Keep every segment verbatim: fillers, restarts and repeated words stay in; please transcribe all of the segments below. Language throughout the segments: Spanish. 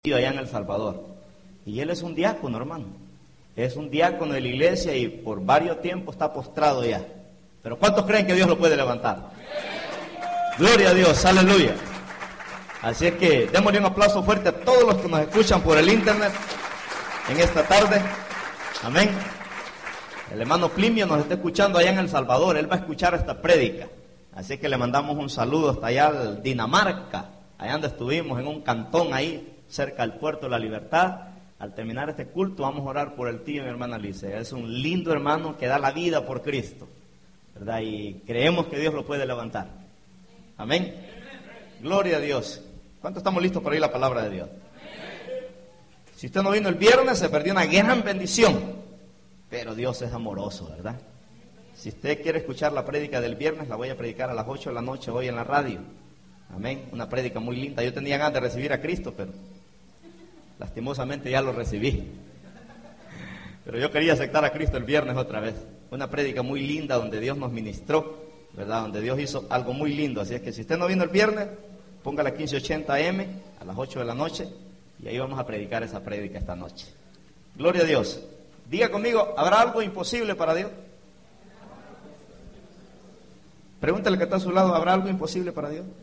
allá en El Salvador. Y él es un diácono, hermano. Es un diácono de la iglesia y por varios tiempos está postrado ya. Pero ¿cuántos creen que Dios lo puede levantar? Gloria a Dios, aleluya. Así es que démosle un aplauso fuerte a todos los que nos escuchan por el internet en esta tarde. Amén. El hermano Plimio nos está escuchando allá en El Salvador. Él va a escuchar esta prédica. Así que le mandamos un saludo hasta allá al Dinamarca, allá donde estuvimos, en un cantón ahí, cerca del Puerto de la Libertad. Al terminar este culto vamos a orar por el tío y mi hermana Alicia. Es un lindo hermano que da la vida por Cristo, ¿verdad? Y creemos que Dios lo puede levantar. Amén. Gloria a Dios. ¿Cuántos estamos listos para oír la palabra de Dios? Si usted no vino el viernes, se perdió una gran bendición. Pero Dios es amoroso, ¿verdad? Si usted quiere escuchar la prédica del viernes, la voy a predicar a las ocho de la noche hoy en la radio. Amén. Una prédica muy linda. Yo tenía ganas de recibir a Cristo, pero lastimosamente ya lo recibí. Pero yo quería aceptar a Cristo el viernes otra vez. Una prédica muy linda donde Dios nos ministró, ¿verdad? Donde Dios hizo algo muy lindo. Así es que si usted no vino el viernes, ponga la quince ochenta A M a las ocho de la noche y ahí vamos a predicar esa prédica esta noche. Gloria a Dios. Diga conmigo, ¿habrá algo imposible para Dios? Pregúntale que está a su lado, ¿habrá algo imposible para Dios?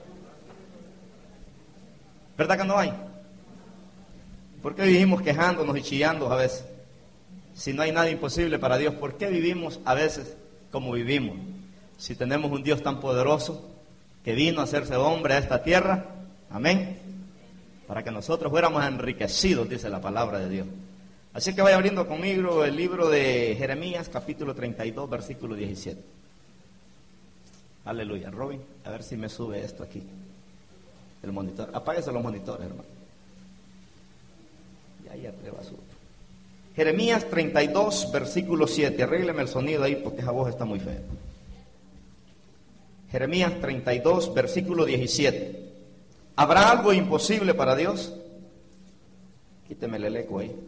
¿Verdad que no hay? ¿Por qué vivimos quejándonos y chillando a veces? Si no hay nada imposible para Dios, ¿por qué vivimos a veces como vivimos? Si tenemos un Dios tan poderoso que vino a hacerse hombre a esta tierra, amén, para que nosotros fuéramos enriquecidos, dice la palabra de Dios. Así que vaya abriendo conmigo el libro de Jeremías, capítulo treinta y dos, versículo diecisiete. Aleluya. Robin, a ver si me sube esto aquí, el monitor. Apáguese los monitores, hermano. Y ahí arriba sube. Jeremías treinta y dos, versículo siete. Arrégleme el sonido ahí porque esa voz está muy fea. Jeremías treinta y dos, versículo diecisiete. ¿Habrá algo imposible para Dios? Quíteme el eco ahí.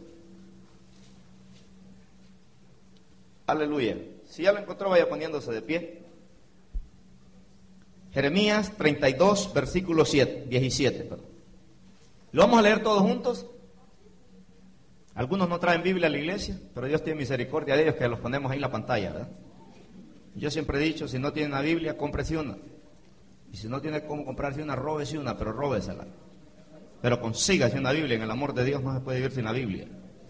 Aleluya. Si ya lo encontró, vaya poniéndose de pie. Jeremías treinta y dos, versículo siete, diecisiete. Perdón. ¿Lo vamos a leer todos juntos? Algunos no traen Biblia a la iglesia, pero Dios tiene misericordia de ellos que los ponemos ahí en la pantalla, ¿verdad? Yo siempre he dicho, si no tiene una Biblia, cómprese una. Y si no tiene cómo comprarse una, róbese una, pero róbesela. Pero consígase una Biblia, en el amor de Dios no se puede vivir sin la Biblia.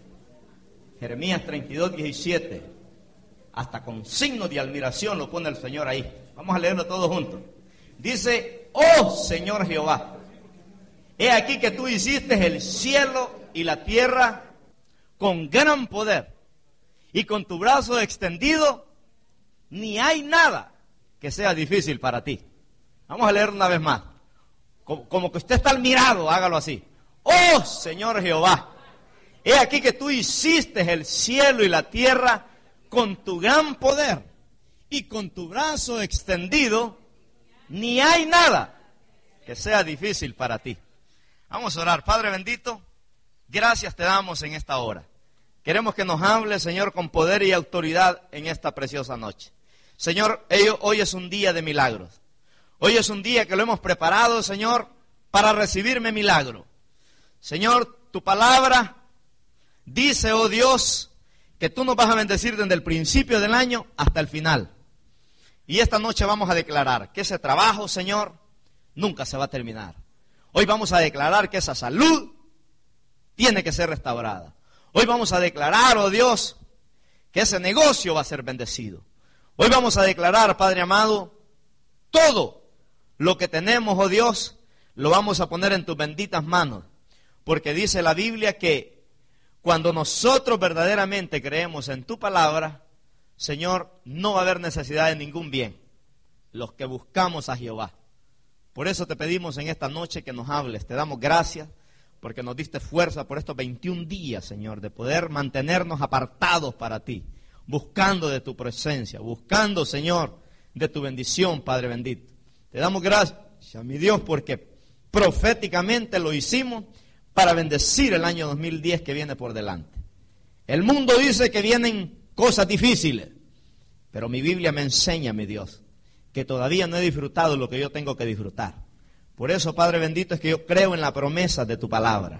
Jeremías treinta y dos, diecisiete. Hasta con signos de admiración lo pone el Señor ahí. Vamos a leerlo todos juntos. Dice, oh Señor Jehová, he aquí que tú hiciste el cielo y la tierra con gran poder, y con tu brazo extendido, ni hay nada que sea difícil para ti. Vamos a leer una vez más. Como, como que usted está admirado, hágalo así. Oh Señor Jehová, he aquí que tú hiciste el cielo y la tierra con tu gran poder, y con tu brazo extendido, ni hay nada que sea difícil para ti. Vamos a orar. Padre bendito, gracias te damos en esta hora. Queremos que nos hable, Señor, con poder y autoridad en esta preciosa noche. Señor, hoy es un día de milagros. Hoy es un día que lo hemos preparado, Señor, para recibirme milagro. Señor, tu palabra dice, oh Dios, que tú nos vas a bendecir desde el principio del año hasta el final. Y esta noche vamos a declarar que ese trabajo, Señor, nunca se va a terminar. Hoy vamos a declarar que esa salud tiene que ser restaurada. Hoy vamos a declarar, oh Dios, que ese negocio va a ser bendecido. Hoy vamos a declarar, Padre amado, todo lo que tenemos, oh Dios, lo vamos a poner en tus benditas manos. Porque dice la Biblia que cuando nosotros verdaderamente creemos en tu palabra, Señor, no va a haber necesidad de ningún bien, los que buscamos a Jehová. Por eso te pedimos en esta noche que nos hables. Te damos gracias porque nos diste fuerza por estos veintiún días, Señor, de poder mantenernos apartados para ti, buscando de tu presencia, buscando, Señor, de tu bendición, Padre bendito. Te damos gracias, mi Dios, porque proféticamente lo hicimos para bendecir el año dos mil diez que viene por delante. El mundo dice que vienen cosas difíciles, pero mi Biblia me enseña, mi Dios, que todavía no he disfrutado lo que yo tengo que disfrutar. Por eso, Padre bendito, es que yo creo en la promesa de tu palabra.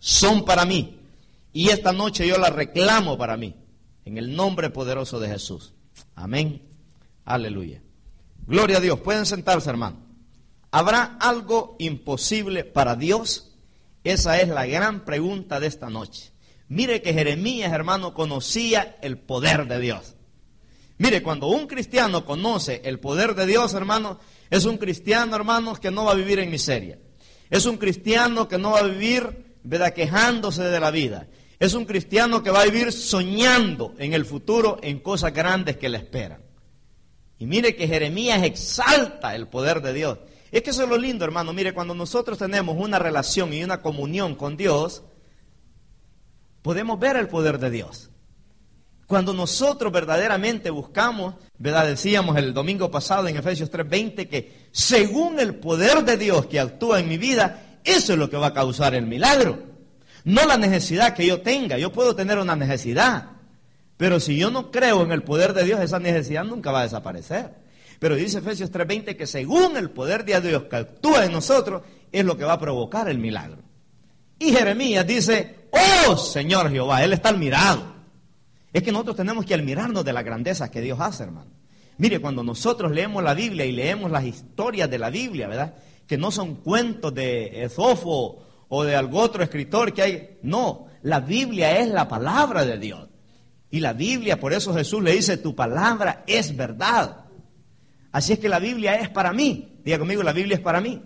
son para mí. Y esta noche yo las reclamo para mí. En el nombre poderoso de Jesús. Amén. Aleluya. Gloria a Dios. Pueden sentarse, hermano. ¿Habrá algo imposible para Dios? Esa es la gran pregunta de esta noche. Mire que Jeremías, hermano, conocía el poder de Dios. Mire, cuando un cristiano conoce el poder de Dios, hermano, es un cristiano, hermanos, que no va a vivir en miseria. Es un cristiano que no va a vivir, ¿verdad?, quejándose de la vida. Es un cristiano que va a vivir soñando en el futuro en cosas grandes que le esperan. Y mire que Jeremías exalta el poder de Dios. Es que eso es lo lindo, hermano. Mire, cuando nosotros tenemos una relación y una comunión con Dios, podemos ver el poder de Dios. Cuando nosotros verdaderamente buscamos, ¿verdad? Decíamos el domingo pasado en Efesios tres veinte que según el poder de Dios que actúa en mi vida, eso es lo que va a causar el milagro. No la necesidad que yo tenga. Yo puedo tener una necesidad, pero si yo no creo en el poder de Dios, esa necesidad nunca va a desaparecer. Pero dice Efesios tres veinte que según el poder de Dios que actúa en nosotros, es lo que va a provocar el milagro. Y Jeremías dice, oh Señor Jehová, Él está admirado. Es que nosotros tenemos que admirarnos de la grandeza que Dios hace, hermano. Mire, cuando nosotros leemos la Biblia y leemos las historias de la Biblia, ¿verdad?, que no son cuentos de Esofo o de algún otro escritor que hay. No, la Biblia es la palabra de Dios. Y la Biblia, por eso Jesús le dice, tu palabra es verdad. Así es que la Biblia es para mí. Diga conmigo, la Biblia es para mí.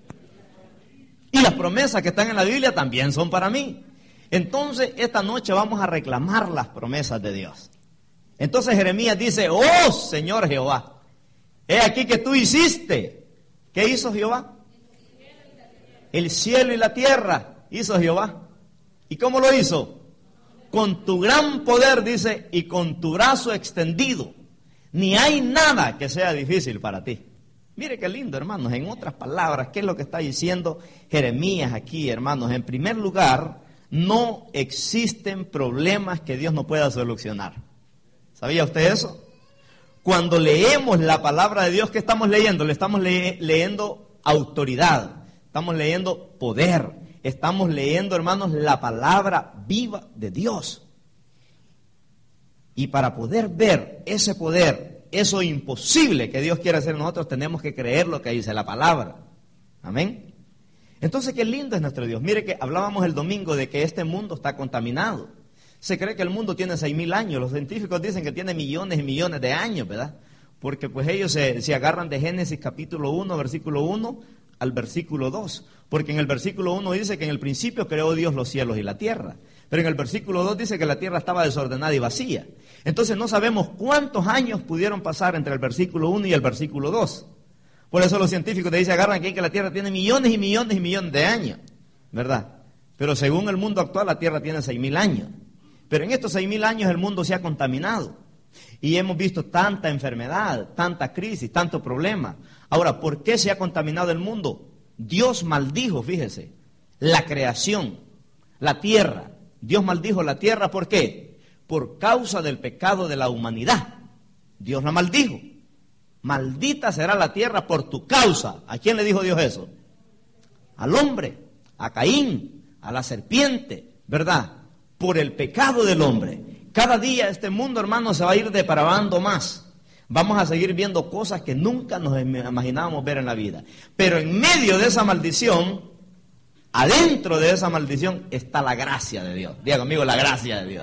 Y las promesas que están en la Biblia también son para mí. Entonces, esta noche vamos a reclamar las promesas de Dios. Entonces Jeremías dice, oh Señor Jehová, he aquí que tú hiciste. ¿Qué hizo Jehová? El cielo y la tierra hizo Jehová. ¿Y cómo lo hizo? Con tu gran poder, dice, y con tu brazo extendido. Ni hay nada que sea difícil para ti. Mire qué lindo, hermanos. En otras palabras, ¿qué es lo que está diciendo Jeremías aquí, hermanos? En primer lugar, no existen problemas que Dios no pueda solucionar. ¿Sabía usted eso? Cuando leemos la palabra de Dios, ¿qué estamos leyendo? Le estamos le- leyendo autoridad, estamos leyendo poder, estamos leyendo, hermanos, la palabra viva de Dios. Y para poder ver ese poder, eso imposible que Dios quiere hacer en nosotros, tenemos que creer lo que dice la palabra. Amén. Entonces, qué lindo es nuestro Dios. Mire que hablábamos el domingo de que este mundo está contaminado. Se cree que el mundo tiene seis mil años. Los científicos dicen que tiene millones y millones de años, ¿verdad? Porque pues ellos se, se agarran de Génesis capítulo uno, versículo uno al versículo dos. Porque en el versículo uno dice que en el principio creó Dios los cielos y la tierra. Pero en el versículo dos dice que la tierra estaba desordenada y vacía. Entonces no sabemos cuántos años pudieron pasar entre el versículo uno y el versículo dos. Por eso los científicos te dicen, agarran aquí que la tierra tiene millones y millones y millones de años, ¿verdad? Pero según el mundo actual, la tierra tiene seis mil años. Pero en estos seis mil años el mundo se ha contaminado. Y hemos visto tanta enfermedad, tanta crisis, tanto problema. Ahora, ¿por qué se ha contaminado el mundo? Dios maldijo, fíjese, la creación, la tierra. Dios maldijo la tierra, ¿por qué? Por causa del pecado de la humanidad. Dios la maldijo. Maldita será la tierra por tu causa. ¿A quién le dijo Dios eso? Al hombre, a Caín, a la serpiente, ¿verdad? Por el pecado del hombre. Cada día este mundo, hermano, se va a ir depravando más. Vamos a seguir viendo cosas que nunca nos imaginábamos ver en la vida. Pero en medio de esa maldición, adentro de esa maldición, está la gracia de Dios. Diga conmigo, la gracia de Dios.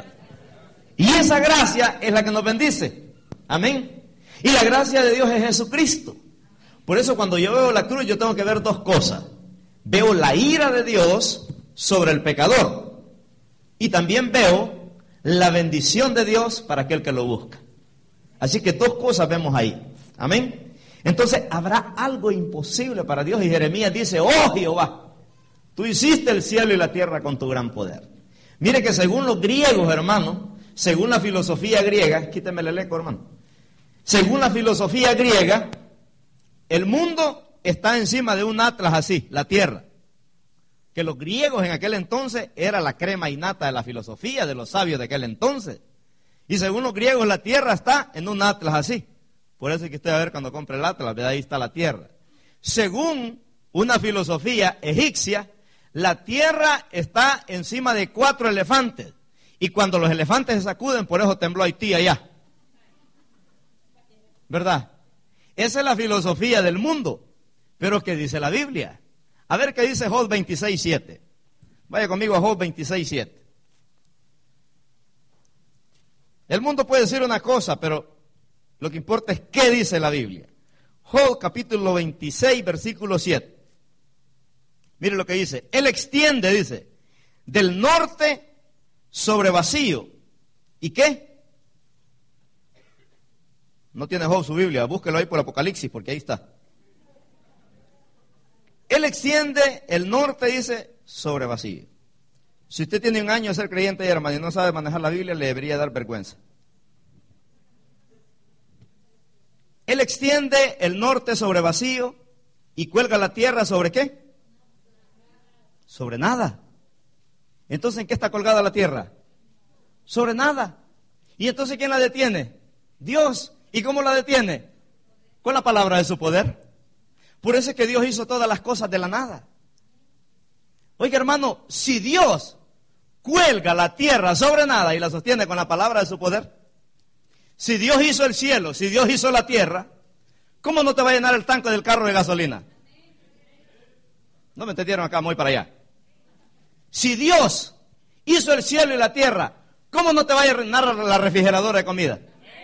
Y esa gracia es la que nos bendice. Amén. Y la gracia de Dios es Jesucristo. Por eso cuando yo veo la cruz, yo tengo que ver dos cosas. Veo la ira de Dios sobre el pecador. Y también veo la bendición de Dios para aquel que lo busca. Así que dos cosas vemos ahí. Amén. Entonces, ¿habrá algo imposible para Dios? Y Jeremías dice, oh Jehová, tú hiciste el cielo y la tierra con tu gran poder. Mire que según los griegos, hermano, según la filosofía griega, quíteme el eco, hermano. Según la filosofía griega, el mundo está encima de un atlas así, la tierra. Que los griegos en aquel entonces era la crema innata de la filosofía de los sabios de aquel entonces. Y según los griegos, la tierra está en un atlas así. Por eso es que usted va a ver cuando compre el atlas, ¿verdad? Ahí está la tierra. Según una filosofía egipcia, La tierra está encima de cuatro elefantes. Y cuando los elefantes se sacuden, por eso tembló Haití allá. ¿Verdad? Esa es la filosofía del mundo. Pero ¿qué dice la Biblia? A ver qué dice Job veintiséis siete. Vaya conmigo a Job veintiséis siete. El mundo puede decir una cosa, pero lo que importa es qué dice la Biblia. Job capítulo veintiséis, versículo siete. Mire lo que dice. Él extiende, dice, del norte sobre vacío. ¿Y qué? No tiene Job su Biblia, búsquelo ahí por Apocalipsis, porque ahí está. Él extiende el norte, dice, sobre vacío. Si usted tiene un año de ser creyente, hermano, y no sabe manejar la Biblia, le debería dar vergüenza. Él extiende el norte sobre vacío y cuelga la tierra sobre ¿qué? Sobre nada. Entonces, ¿en qué está colgada la tierra? Sobre nada. ¿Y entonces quién la detiene? Dios. ¿Y cómo la detiene? Con la palabra de su poder. Por eso es que Dios hizo todas las cosas de la nada. Oiga, hermano, si Dios cuelga la tierra sobre nada y la sostiene con la palabra de su poder, si Dios hizo el cielo, si Dios hizo la tierra, ¿cómo no te va a llenar el tanque del carro de gasolina? No me entendieron acá, voy para allá. Si Dios hizo el cielo y la tierra, ¿cómo no te va a llenar la refrigeradora de comida?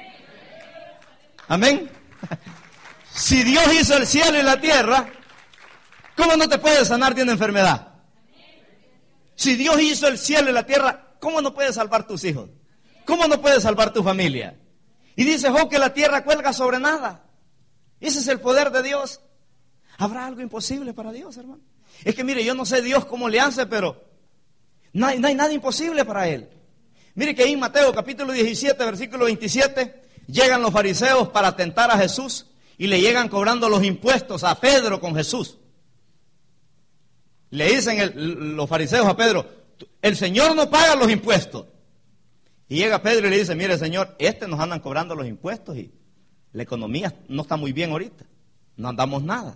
Amén. Si Dios hizo el cielo y la tierra, ¿cómo no te puede sanar de una enfermedad? Si Dios hizo el cielo y la tierra, ¿cómo no puede salvar tus hijos? ¿Cómo no puede salvar tu familia? Y dice Job que la tierra cuelga sobre nada. Ese es el poder de Dios. ¿Habrá algo imposible para Dios, hermano? Es que mire, yo no sé Dios cómo le hace, pero no hay, no hay nada imposible para Él. Mire que ahí en Mateo capítulo diecisiete, versículo veintisiete, llegan los fariseos para tentar a Jesús y le llegan cobrando los impuestos a Pedro con Jesús. Le dicen el, los fariseos a Pedro, el Señor no paga los impuestos. Y llega Pedro y le dice, mire Señor, este nos andan cobrando los impuestos y la economía no está muy bien ahorita, no andamos nada.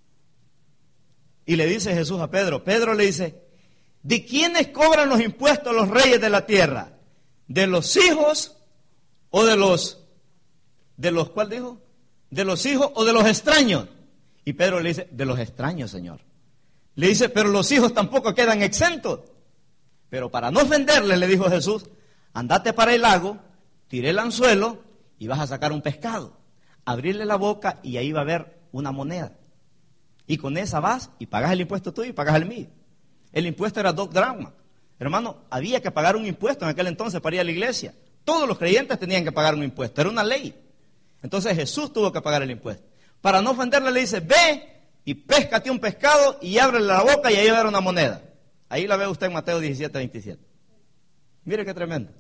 Y le dice Jesús a Pedro, Pedro le dice, ¿de quiénes cobran los impuestos los reyes de la tierra? ¿De los hijos o de los, de los, cuál dijo? ¿De los hijos o de los extraños? Y Pedro le dice, de los extraños, Señor. Le dice, pero los hijos tampoco quedan exentos. Pero para no ofenderle, le dijo Jesús, andate para el lago, tiré el anzuelo y vas a sacar un pescado. Abrirle la boca y ahí va a haber una moneda. Y con esa vas y pagas el impuesto tuyo y pagas el mío. El impuesto era dos dracmas. Hermano, había que pagar un impuesto en aquel entonces para ir a la iglesia. Todos los creyentes tenían que pagar un impuesto, era una ley. Entonces Jesús tuvo que pagar el impuesto. Para no ofenderle le dice, ve y péscate un pescado y ábrele la boca y ahí va a haber una moneda. Ahí la ve usted en Mateo diecisiete, veintisiete. Mire qué tremendo.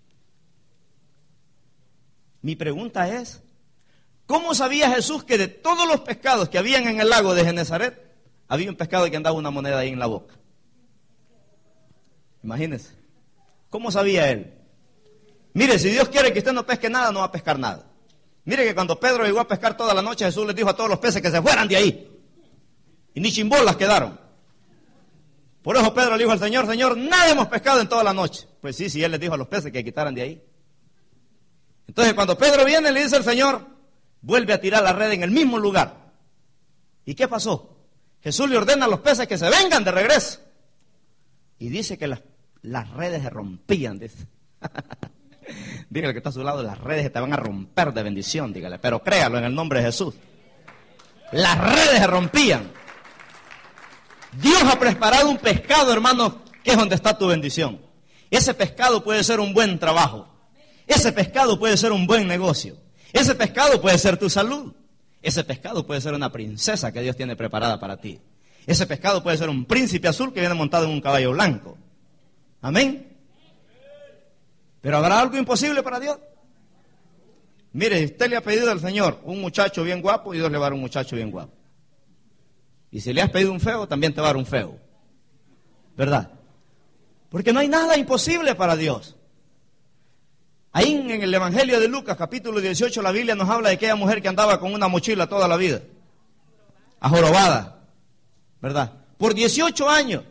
Mi pregunta es, ¿cómo sabía Jesús que de todos los pescados que habían en el lago de Genezaret, había un pescado que andaba una moneda ahí en la boca? Imagínense. ¿Cómo sabía él? Mire, si Dios quiere que usted no pesque nada, no va a pescar nada. Mire que cuando Pedro llegó a pescar toda la noche, Jesús les dijo a todos los peces que se fueran de ahí. Y ni chimbolas quedaron. Por eso Pedro le dijo al Señor, Señor, nada hemos pescado en toda la noche. Pues sí, sí, él les dijo a los peces que quitaran de ahí. Entonces cuando Pedro viene, le dice al Señor, vuelve a tirar la red en el mismo lugar. ¿Y qué pasó? Jesús le ordena a los peces que se vengan de regreso. Y dice que las, las redes se rompían, dice. Dígale que está a su lado, las redes te van a romper de bendición, dígale, pero créalo en el nombre de Jesús. Las redes se rompían. Dios ha preparado un pescado, hermano, que es donde está tu bendición. Ese pescado puede ser un buen trabajo. Ese pescado puede ser un buen negocio. Ese pescado puede ser tu salud. Ese pescado puede ser una princesa que Dios tiene preparada para ti. Ese pescado puede ser un príncipe azul que viene montado en un caballo blanco. Amén. ¿Pero habrá algo imposible para Dios? Mire, usted le ha pedido al Señor un muchacho bien guapo y Dios le va a dar un muchacho bien guapo. Y si le has pedido un feo, también te va a dar un feo. ¿Verdad? Porque no hay nada imposible para Dios. Ahí en el Evangelio de Lucas, capítulo dieciocho, la Biblia nos habla de aquella mujer que andaba con una mochila toda la vida. Ajorobada. ¿Verdad? Por dieciocho años.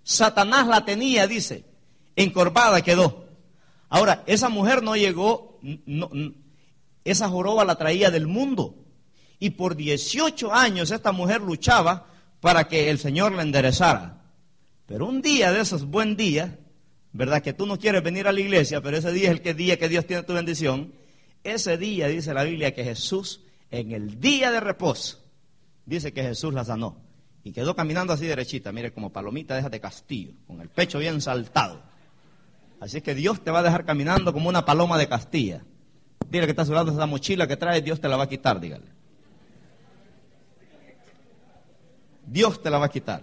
Satanás la tenía, dice, encorvada quedó. Ahora, esa mujer no llegó, no, no, esa joroba la traía del mundo. Y por dieciocho años esta mujer luchaba para que el Señor la enderezara. Pero un día de esos buen días, ¿verdad? Que tú no quieres venir a la iglesia, pero ese día es el que día que Dios tiene tu bendición. Ese día dice la Biblia que Jesús, en el día de reposo, dice que Jesús la sanó. Y quedó caminando así derechita, mire, como palomita de castillo, con el pecho bien saltado. Así que Dios te va a dejar caminando como una paloma de Castilla. Dile que está a su lado, esa mochila que trae, Dios te la va a quitar, dígale. Dios te la va a quitar.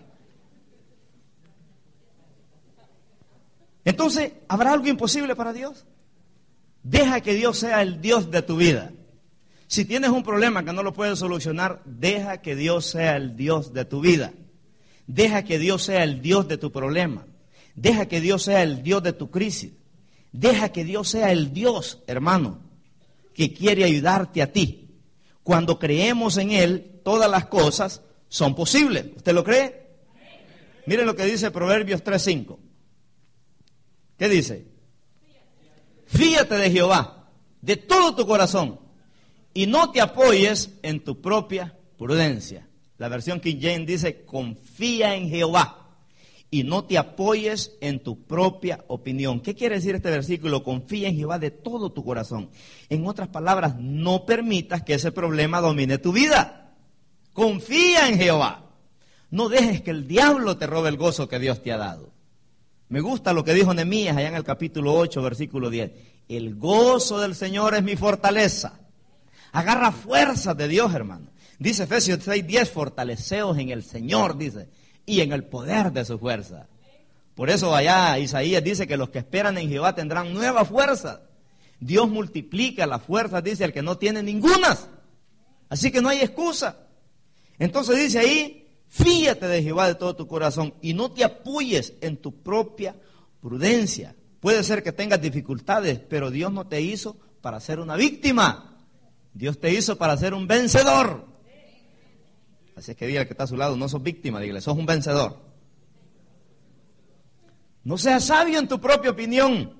Entonces, ¿habrá algo imposible para Dios? Deja que Dios sea el Dios de tu vida. Si tienes un problema que no lo puedes solucionar, deja que Dios sea el Dios de tu vida. Deja que Dios sea el Dios de tu problema. Deja que Dios sea el Dios de tu crisis. Deja que Dios sea el Dios, hermano, que quiere ayudarte a ti. Cuando creemos en Él, todas las cosas son posibles. ¿Usted lo cree? Mire lo que dice Proverbios tres cinco. ¿Qué dice? Fíate de Jehová de todo tu corazón y no te apoyes en tu propia prudencia. La versión King James dice, confía en Jehová y no te apoyes en tu propia opinión. ¿Qué quiere decir este versículo? Confía en Jehová de todo tu corazón. En otras palabras, no permitas que ese problema domine tu vida. Confía en Jehová. No dejes que el diablo te robe el gozo que Dios te ha dado. Me gusta lo que dijo Nehemías allá en el capítulo ocho, versículo diez. El gozo del Señor es mi fortaleza. Agarra fuerzas de Dios, hermano. Dice Efesios seis diez, fortaleceos en el Señor, dice, y en el poder de su fuerza. Por eso allá Isaías dice que los que esperan en Jehová tendrán nueva fuerza. Dios multiplica las fuerzas, dice, al que no tiene ningunas. Así que no hay excusa. Entonces dice ahí, fíate de Jehová de todo tu corazón y no te apoyes en tu propia prudencia. Puede ser que tengas dificultades, pero Dios no te hizo para ser una víctima. Dios te hizo para ser un vencedor. Así es que dígale que está a su lado, no sos víctima, dígale, sos un vencedor. No seas sabio en tu propia opinión.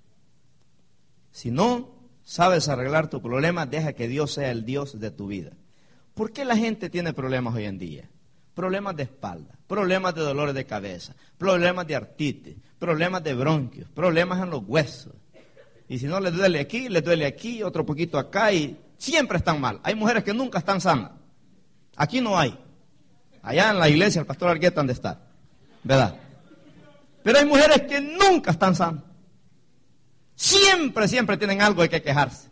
Si no sabes arreglar tu problema, deja que Dios sea el Dios de tu vida. ¿Por qué la gente tiene problemas hoy en día? Problemas de espalda, problemas de dolores de cabeza, problemas de artritis, problemas de bronquios, problemas en los huesos. Y si no les duele aquí, les duele aquí, otro poquito acá y siempre están mal. Hay mujeres que nunca están sanas. Aquí no hay. Allá en la iglesia, el pastor Argueta, ¿dónde está? ¿Verdad? Pero hay mujeres que nunca están sanas. Siempre, siempre tienen algo de que quejarse.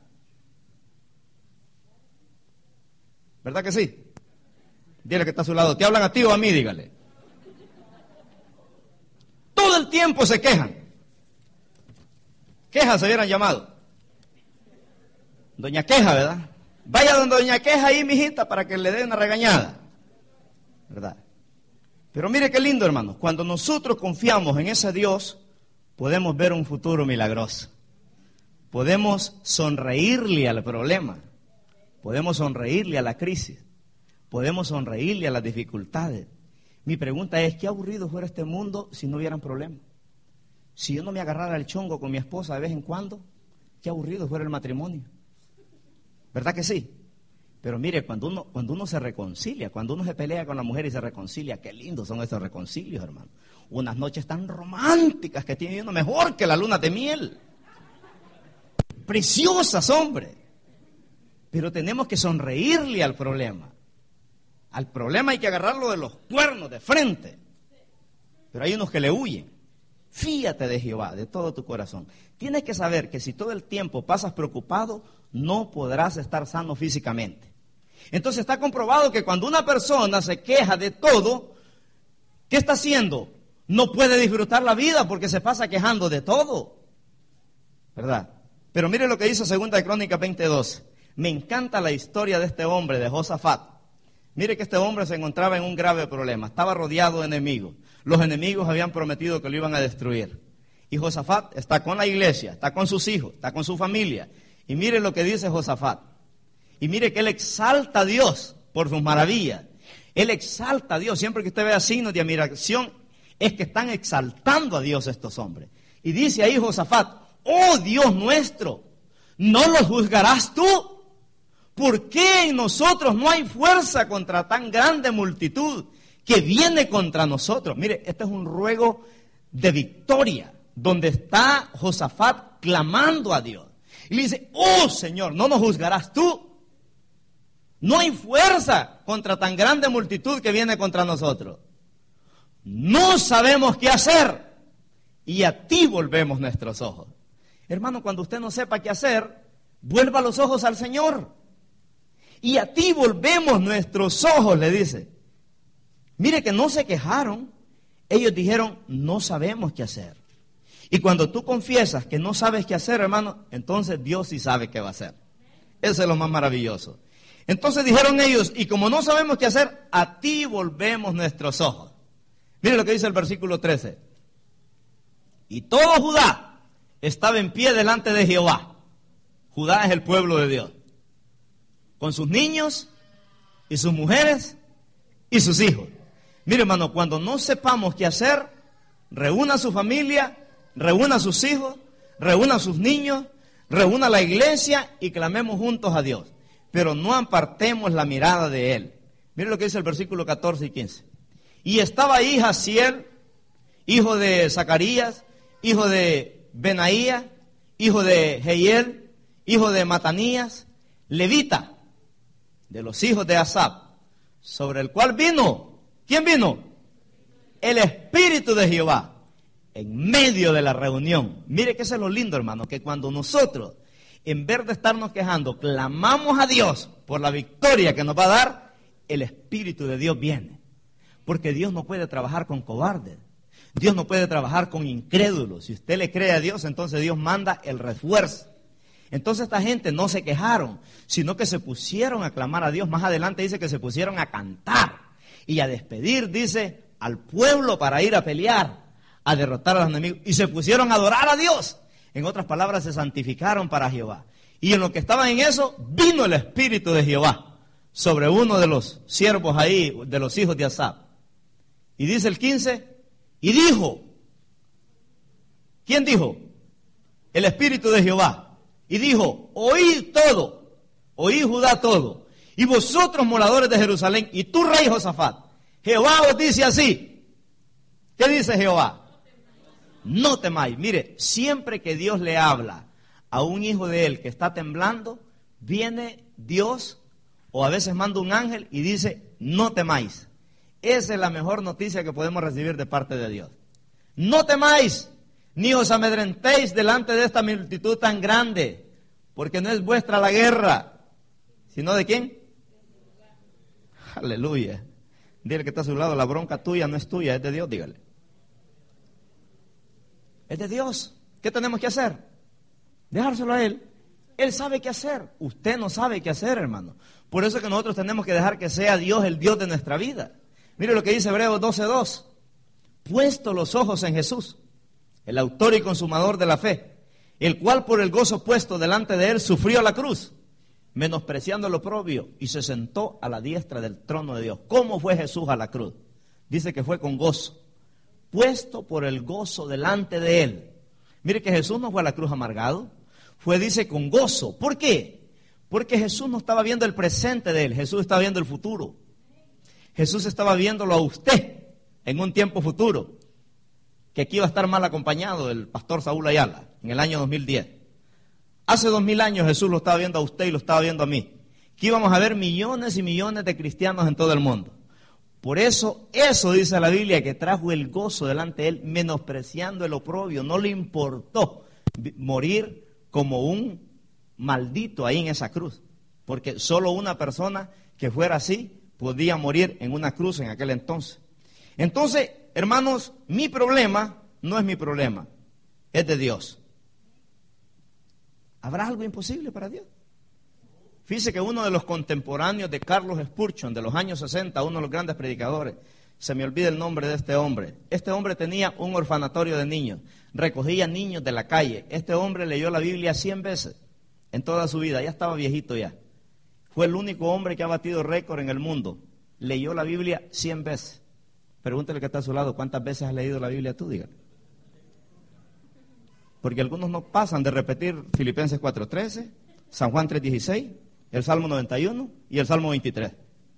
¿Verdad que sí? Dile que está a su lado. ¿Te hablan a ti o a mí? Dígale. Todo el tiempo se quejan. Quejas se hubieran llamado. Doña Queja, ¿verdad? Vaya donde Doña Queja ahí, mijita, para que le dé una regañada. ¿Verdad? Pero mire qué lindo, hermanos. Cuando nosotros confiamos en ese Dios, podemos ver un futuro milagroso. Podemos sonreírle al problema. Podemos sonreírle a la crisis. Podemos sonreírle a las dificultades. Mi pregunta es, ¿qué aburrido fuera este mundo si no hubieran problemas? Si yo no me agarrara el chongo con mi esposa de vez en cuando, qué aburrido fuera el matrimonio. ¿Verdad que sí? Pero mire, cuando uno, cuando uno se reconcilia, cuando uno se pelea con la mujer y se reconcilia, qué lindos son esos reconcilios, hermano. Unas noches tan románticas que tiene uno, mejor que la luna de miel. Preciosas, hombre. Pero tenemos que sonreírle al problema. Al problema hay que agarrarlo de los cuernos, de frente. Pero hay unos que le huyen. Fíate de Jehová, de todo tu corazón. Tienes que saber que si todo el tiempo pasas preocupado, no podrás estar sano físicamente. Entonces está comprobado que cuando una persona se queja de todo, ¿qué está haciendo? No puede disfrutar la vida porque se pasa quejando de todo. ¿Verdad? Pero mire lo que dice Segunda de Crónicas veintidós. Me encanta la historia de este hombre, de Josafat. Mire que este hombre se encontraba en un grave problema. Estaba rodeado de enemigos. Los enemigos habían prometido que lo iban a destruir. Y Josafat está con la iglesia, está con sus hijos, está con su familia. Y mire lo que dice Josafat. Y mire que él exalta a Dios por sus maravillas. Él exalta a Dios. Siempre que usted vea signos de admiración, es que están exaltando a Dios estos hombres. Y dice ahí Josafat, oh Dios nuestro, ¿no los juzgarás tú? ¿Por qué en nosotros no hay fuerza contra tan grande multitud que viene contra nosotros? Mire, este es un ruego de victoria, donde está Josafat clamando a Dios. Y le dice, oh Señor, ¿no nos juzgarás tú? No hay fuerza contra tan grande multitud que viene contra nosotros. No sabemos qué hacer y a ti volvemos nuestros ojos. Hermano, cuando usted no sepa qué hacer, vuelva los ojos al Señor. Y a ti volvemos nuestros ojos, le dice. Mire que no se quejaron. Ellos dijeron, no sabemos qué hacer. Y cuando tú confiesas que no sabes qué hacer, hermano, entonces Dios sí sabe qué va a hacer. Eso es lo más maravilloso. Entonces dijeron ellos, y como no sabemos qué hacer, a ti volvemos nuestros ojos. Mire lo que dice el versículo trece. Y todo Judá estaba en pie delante de Jehová. Judá es el pueblo de Dios. Con sus niños y sus mujeres y sus hijos. Mire, hermano, cuando no sepamos qué hacer, reúna a su familia, reúna a sus hijos, reúna a sus niños, reúna a la iglesia y clamemos juntos a Dios. Pero no apartemos la mirada de Él. Mire lo que dice el versículo catorce y quince. Y estaba ahí Jaziel, hijo de Zacarías, hijo de Benaía, hijo de Jehiel, hijo de Matanías, levita, de los hijos de Asaf, sobre el cual vino, ¿quién vino? El Espíritu de Jehová, en medio de la reunión. Mire que eso es lo lindo, hermano, que cuando nosotros, en vez de estarnos quejando, clamamos a Dios por la victoria que nos va a dar, el Espíritu de Dios viene. Porque Dios no puede trabajar con cobardes. Dios no puede trabajar con incrédulos. Si usted le cree a Dios, entonces Dios manda el refuerzo. Entonces esta gente no se quejaron, sino que se pusieron a clamar a Dios. Más adelante dice que se pusieron a cantar y a despedir, dice, al pueblo para ir a pelear, a derrotar a los enemigos. Y se pusieron a adorar a Dios. En otras palabras, se santificaron para Jehová. Y en lo que estaban en eso, vino el Espíritu de Jehová sobre uno de los siervos ahí, de los hijos de Asaf. Y dice el quince, y dijo, ¿quién dijo? El Espíritu de Jehová. Y dijo, oíd todo, oíd Judá todo, y vosotros moradores de Jerusalén, y tú rey Josafat, Jehová os dice así. ¿Qué dice Jehová? No temáis. Mire, siempre que Dios le habla a un hijo de él que está temblando, viene Dios, o a veces manda un ángel y dice, no temáis. Esa es la mejor noticia que podemos recibir de parte de Dios. No temáis, ni os amedrentéis delante de esta multitud tan grande, porque no es vuestra la guerra, sino ¿de quién? Aleluya. Dile que está a su lado, la bronca tuya no es tuya, es de Dios, dígale. Es de Dios. ¿Qué tenemos que hacer? Dejárselo a Él. Él sabe qué hacer. Usted no sabe qué hacer, hermano. Por eso es que nosotros tenemos que dejar que sea Dios el Dios de nuestra vida. Mire lo que dice Hebreos doce dos. Puesto los ojos en Jesús, el autor y consumador de la fe, el cual por el gozo puesto delante de él sufrió la cruz, menospreciando lo oprobio, y se sentó a la diestra del trono de Dios. ¿Cómo fue Jesús a la cruz? Dice que fue con gozo, puesto por el gozo delante de él. Mire que Jesús no fue a la cruz amargado, fue, dice, con gozo. ¿Por qué? Porque Jesús no estaba viendo el presente de él, Jesús estaba viendo el futuro. Jesús estaba viéndolo a usted en un tiempo futuro, que aquí iba a estar mal acompañado el pastor Saúl Ayala, en el año dos mil diez. Hace dos mil años Jesús lo estaba viendo a usted y lo estaba viendo a mí, que íbamos a ver millones y millones de cristianos en todo el mundo. Por eso, eso dice la Biblia, que trajo el gozo delante de él, menospreciando el oprobio. No le importó morir como un maldito ahí en esa cruz, porque solo una persona que fuera así podía morir en una cruz en aquel entonces. Entonces, hermanos, mi problema no es mi problema, es de Dios. ¿Habrá algo imposible para Dios? Fíjese que uno de los contemporáneos de Carlos Spurgeon, de los años sesenta, uno de los grandes predicadores, se me olvida el nombre de este hombre. Este hombre tenía un orfanatorio de niños, recogía niños de la calle. Este hombre leyó la Biblia cien veces en toda su vida, ya estaba viejito ya. Fue el único hombre que ha batido récord en el mundo. Leyó la Biblia cien veces. Pregúntale que está a su lado, ¿cuántas veces has leído la Biblia tú? Dígale. Porque algunos no pasan de repetir Filipenses cuatro trece, San Juan tres dieciséis, el Salmo noventa y uno y el Salmo veintitrés.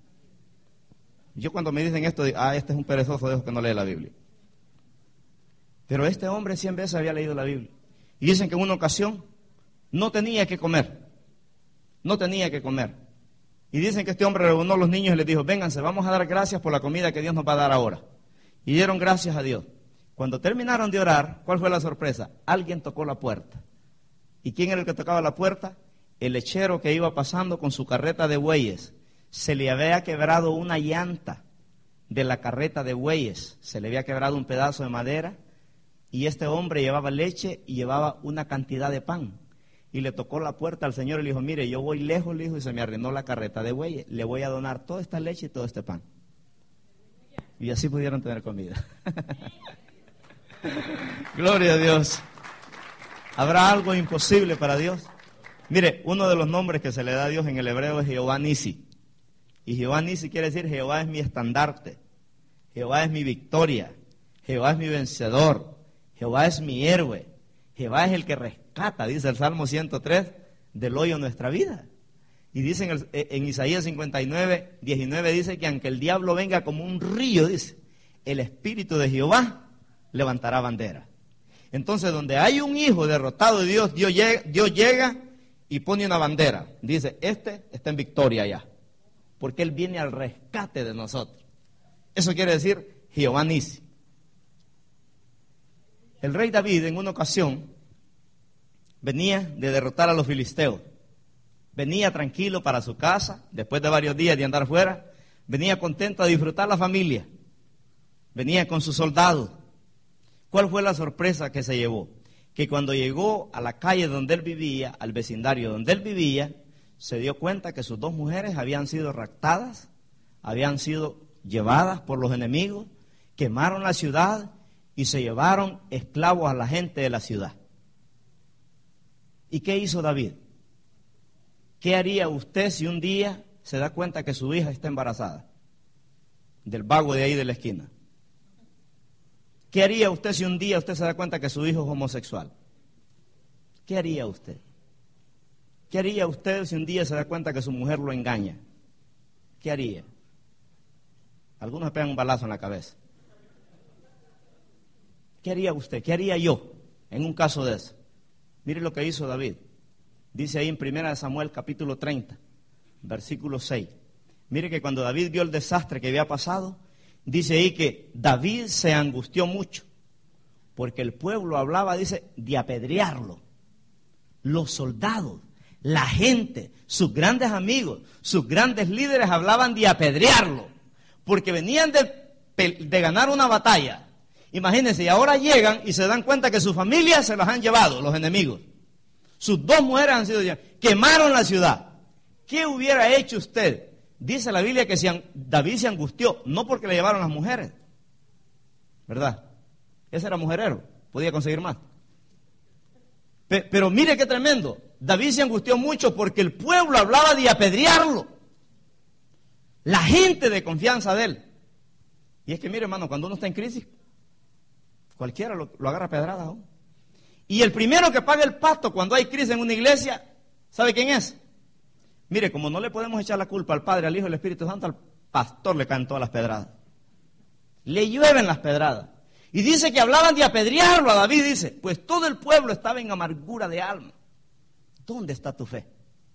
Yo cuando me dicen esto, digo, ah, este es un perezoso de esos que no lee la Biblia. Pero este hombre cien veces había leído la Biblia. Y dicen que en una ocasión no tenía que comer. No tenía que comer. Y dicen que este hombre reunió a los niños y les dijo, vénganse, vamos a dar gracias por la comida que Dios nos va a dar ahora. Y dieron gracias a Dios. Cuando terminaron de orar, ¿cuál fue la sorpresa? Alguien tocó la puerta. ¿Y quién era el que tocaba la puerta? El lechero que iba pasando con su carreta de bueyes. Se le había quebrado una llanta de la carreta de bueyes. Se le había quebrado un pedazo de madera. Y este hombre llevaba leche y llevaba una cantidad de pan. Y le tocó la puerta al Señor y le dijo, mire, yo voy lejos, le dijo, y se me arruinó la carreta de bueyes. Le voy a donar toda esta leche y todo este pan. Y así pudieron tener comida. Gloria a Dios. ¿Habrá algo imposible para Dios? Mire, uno de los nombres que se le da a Dios en el hebreo es Jehová Nisi. Y Jehová Nisi quiere decir Jehová es mi estandarte, Jehová es mi victoria, Jehová es mi vencedor, Jehová es mi héroe, Jehová es el que rescata, dice el Salmo ciento tres, del hoyo de nuestra vida. Y dice en, el, en Isaías cincuenta y nueve, diecinueve, dice que aunque el diablo venga como un río, dice, el Espíritu de Jehová levantará bandera. Entonces, donde hay un hijo derrotado de Dios, Dios llega, Dios llega y pone una bandera. Dice, este está en victoria ya, porque Él viene al rescate de nosotros. Eso quiere decir Jehová Nisi. El rey David en una ocasión venía de derrotar a los filisteos. Venía tranquilo para su casa, después de varios días de andar fuera. Venía contento a disfrutar la familia. Venía con sus soldados. ¿Cuál fue la sorpresa que se llevó? Que cuando llegó a la calle donde él vivía, al vecindario donde él vivía, se dio cuenta que sus dos mujeres habían sido raptadas, habían sido llevadas por los enemigos, quemaron la ciudad y se llevaron esclavos a la gente de la ciudad. ¿Y qué hizo David? ¿Qué haría usted si un día se da cuenta que su hija está embarazada? Del vago de ahí de la esquina. ¿Qué haría usted si un día usted se da cuenta que su hijo es homosexual? ¿Qué haría usted? ¿Qué haría usted si un día se da cuenta que su mujer lo engaña? ¿Qué haría? Algunos se pegan un balazo en la cabeza. ¿Qué haría usted? ¿Qué haría yo en un caso de eso? Mire lo que hizo David. Dice ahí en primera de Samuel capítulo treinta, versículo seis. Mire que cuando David vio el desastre que había pasado, dice ahí que David se angustió mucho, porque el pueblo hablaba, dice, de apedrearlo. Los soldados, la gente, sus grandes amigos, sus grandes líderes hablaban de apedrearlo, porque venían de, de ganar una batalla. Imagínense, y ahora llegan y se dan cuenta que sus familias se las han llevado, los enemigos. Sus dos mujeres han sido llevadas, quemaron la ciudad. ¿Qué hubiera hecho usted? Dice la Biblia que si David se angustió, no porque le llevaron las mujeres, ¿verdad? Ese era mujerero, podía conseguir más. Pero, pero mire qué tremendo, David se angustió mucho porque el pueblo hablaba de apedrearlo. La gente de confianza de él. Y es que mire, hermano, cuando uno está en crisis, cualquiera lo, lo agarra a pedradas aún. Y el primero que paga el pato cuando hay crisis en una iglesia, ¿sabe quién es? Mire, como no le podemos echar la culpa al Padre, al Hijo y al Espíritu Santo, al pastor le caen todas las pedradas. Le llueven las pedradas. Y dice que hablaban de apedrearlo a David, dice, pues todo el pueblo estaba en amargura de alma. ¿Dónde está tu fe?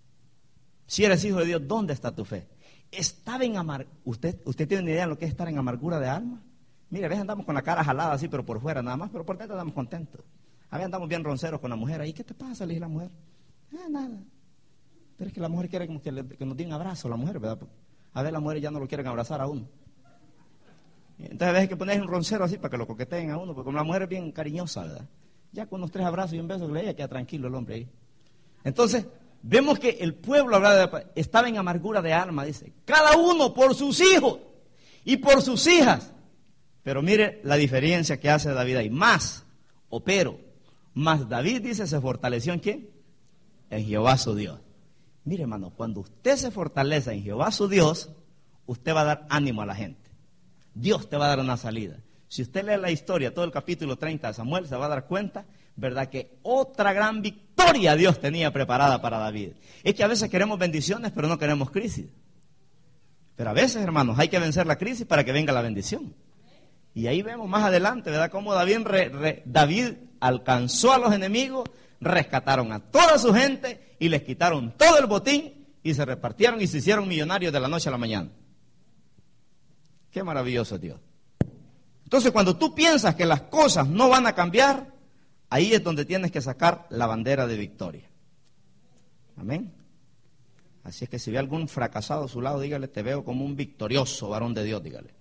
Si eres hijo de Dios, ¿dónde está tu fe? Estaba en amargura. ¿Usted, ¿Usted tiene una idea de lo que es estar en amargura de alma? Mire, a veces andamos con la cara jalada así, pero por fuera nada más, pero por dentro andamos contentos. A veces andamos bien ronceros con la mujer ahí. ¿Qué te pasa? Le dije a la mujer. Ah, nada. Pero es que la mujer quiere como que, le, que nos dé un abrazo, la mujer, ¿verdad? A ver, las mujeres ya no lo quieren abrazar a uno. Entonces a veces hay que poner un roncero así para que lo coqueteen a uno, porque como la mujer es bien cariñosa, ¿verdad? Ya con unos tres abrazos y un beso que le ella queda tranquilo el hombre ahí. Entonces, vemos que el pueblo hablaba de, estaba en amargura de alma, dice. Cada uno por sus hijos y por sus hijas. Pero mire la diferencia que hace David ahí. Más, o pero, más David dice, se fortaleció ¿en quién? En Jehová su Dios. Mire, hermano, cuando usted se fortalece en Jehová su Dios, usted va a dar ánimo a la gente. Dios te va a dar una salida. Si usted lee la historia, todo el capítulo treinta de Samuel, se va a dar cuenta, ¿verdad?, que otra gran victoria Dios tenía preparada para David. Es que a veces queremos bendiciones, pero no queremos crisis. Pero a veces, hermanos, hay que vencer la crisis para que venga la bendición. Y ahí vemos más adelante, ¿verdad?, cómo David, re, re, David alcanzó a los enemigos, rescataron a toda su gente y les quitaron todo el botín y se repartieron y se hicieron millonarios de la noche a la mañana. Qué maravilloso es Dios. Entonces, cuando tú piensas que las cosas no van a cambiar, ahí es donde tienes que sacar la bandera de victoria. Amén. Así es que si ve algún fracasado a su lado, dígale, te veo como un victorioso varón de Dios, dígale.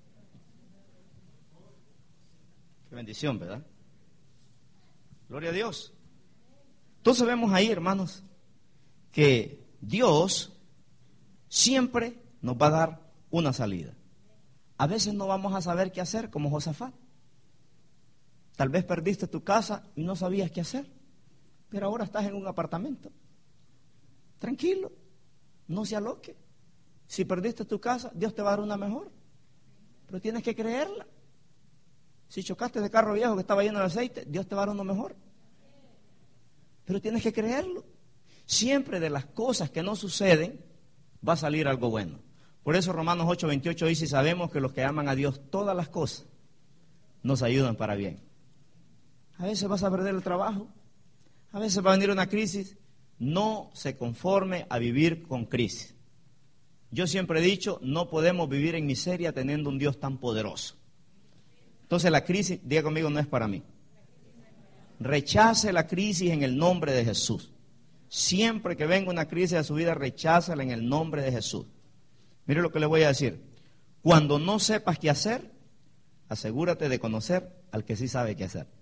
Qué bendición, ¿verdad? Gloria a Dios. Entonces vemos ahí, hermanos, que Dios siempre nos va a dar una salida. A veces no vamos a saber qué hacer, como Josafat. Tal vez perdiste tu casa y no sabías qué hacer, pero ahora estás en un apartamento. Tranquilo, no se aloque. Si perdiste tu casa, Dios te va a dar una mejor, pero tienes que creerla. Si chocaste de carro viejo que estaba lleno de aceite, Dios te va a dar uno mejor, pero tienes que creerlo. Siempre de las cosas que no suceden va a salir algo bueno. Por eso Romanos ocho veintiocho dice, sabemos que los que aman a Dios, todas las cosas nos ayudan para bien. A veces vas a perder el trabajo, a veces va a venir una crisis. No se conforme a vivir con crisis. Yo siempre he dicho, no podemos vivir en miseria teniendo un Dios tan poderoso. Entonces la crisis, diga conmigo, no es para mí. Rechace la crisis en el nombre de Jesús. Siempre que venga una crisis a su vida, rechácela en el nombre de Jesús. Mire lo que le voy a decir. Cuando no sepas qué hacer, asegúrate de conocer al que sí sabe qué hacer.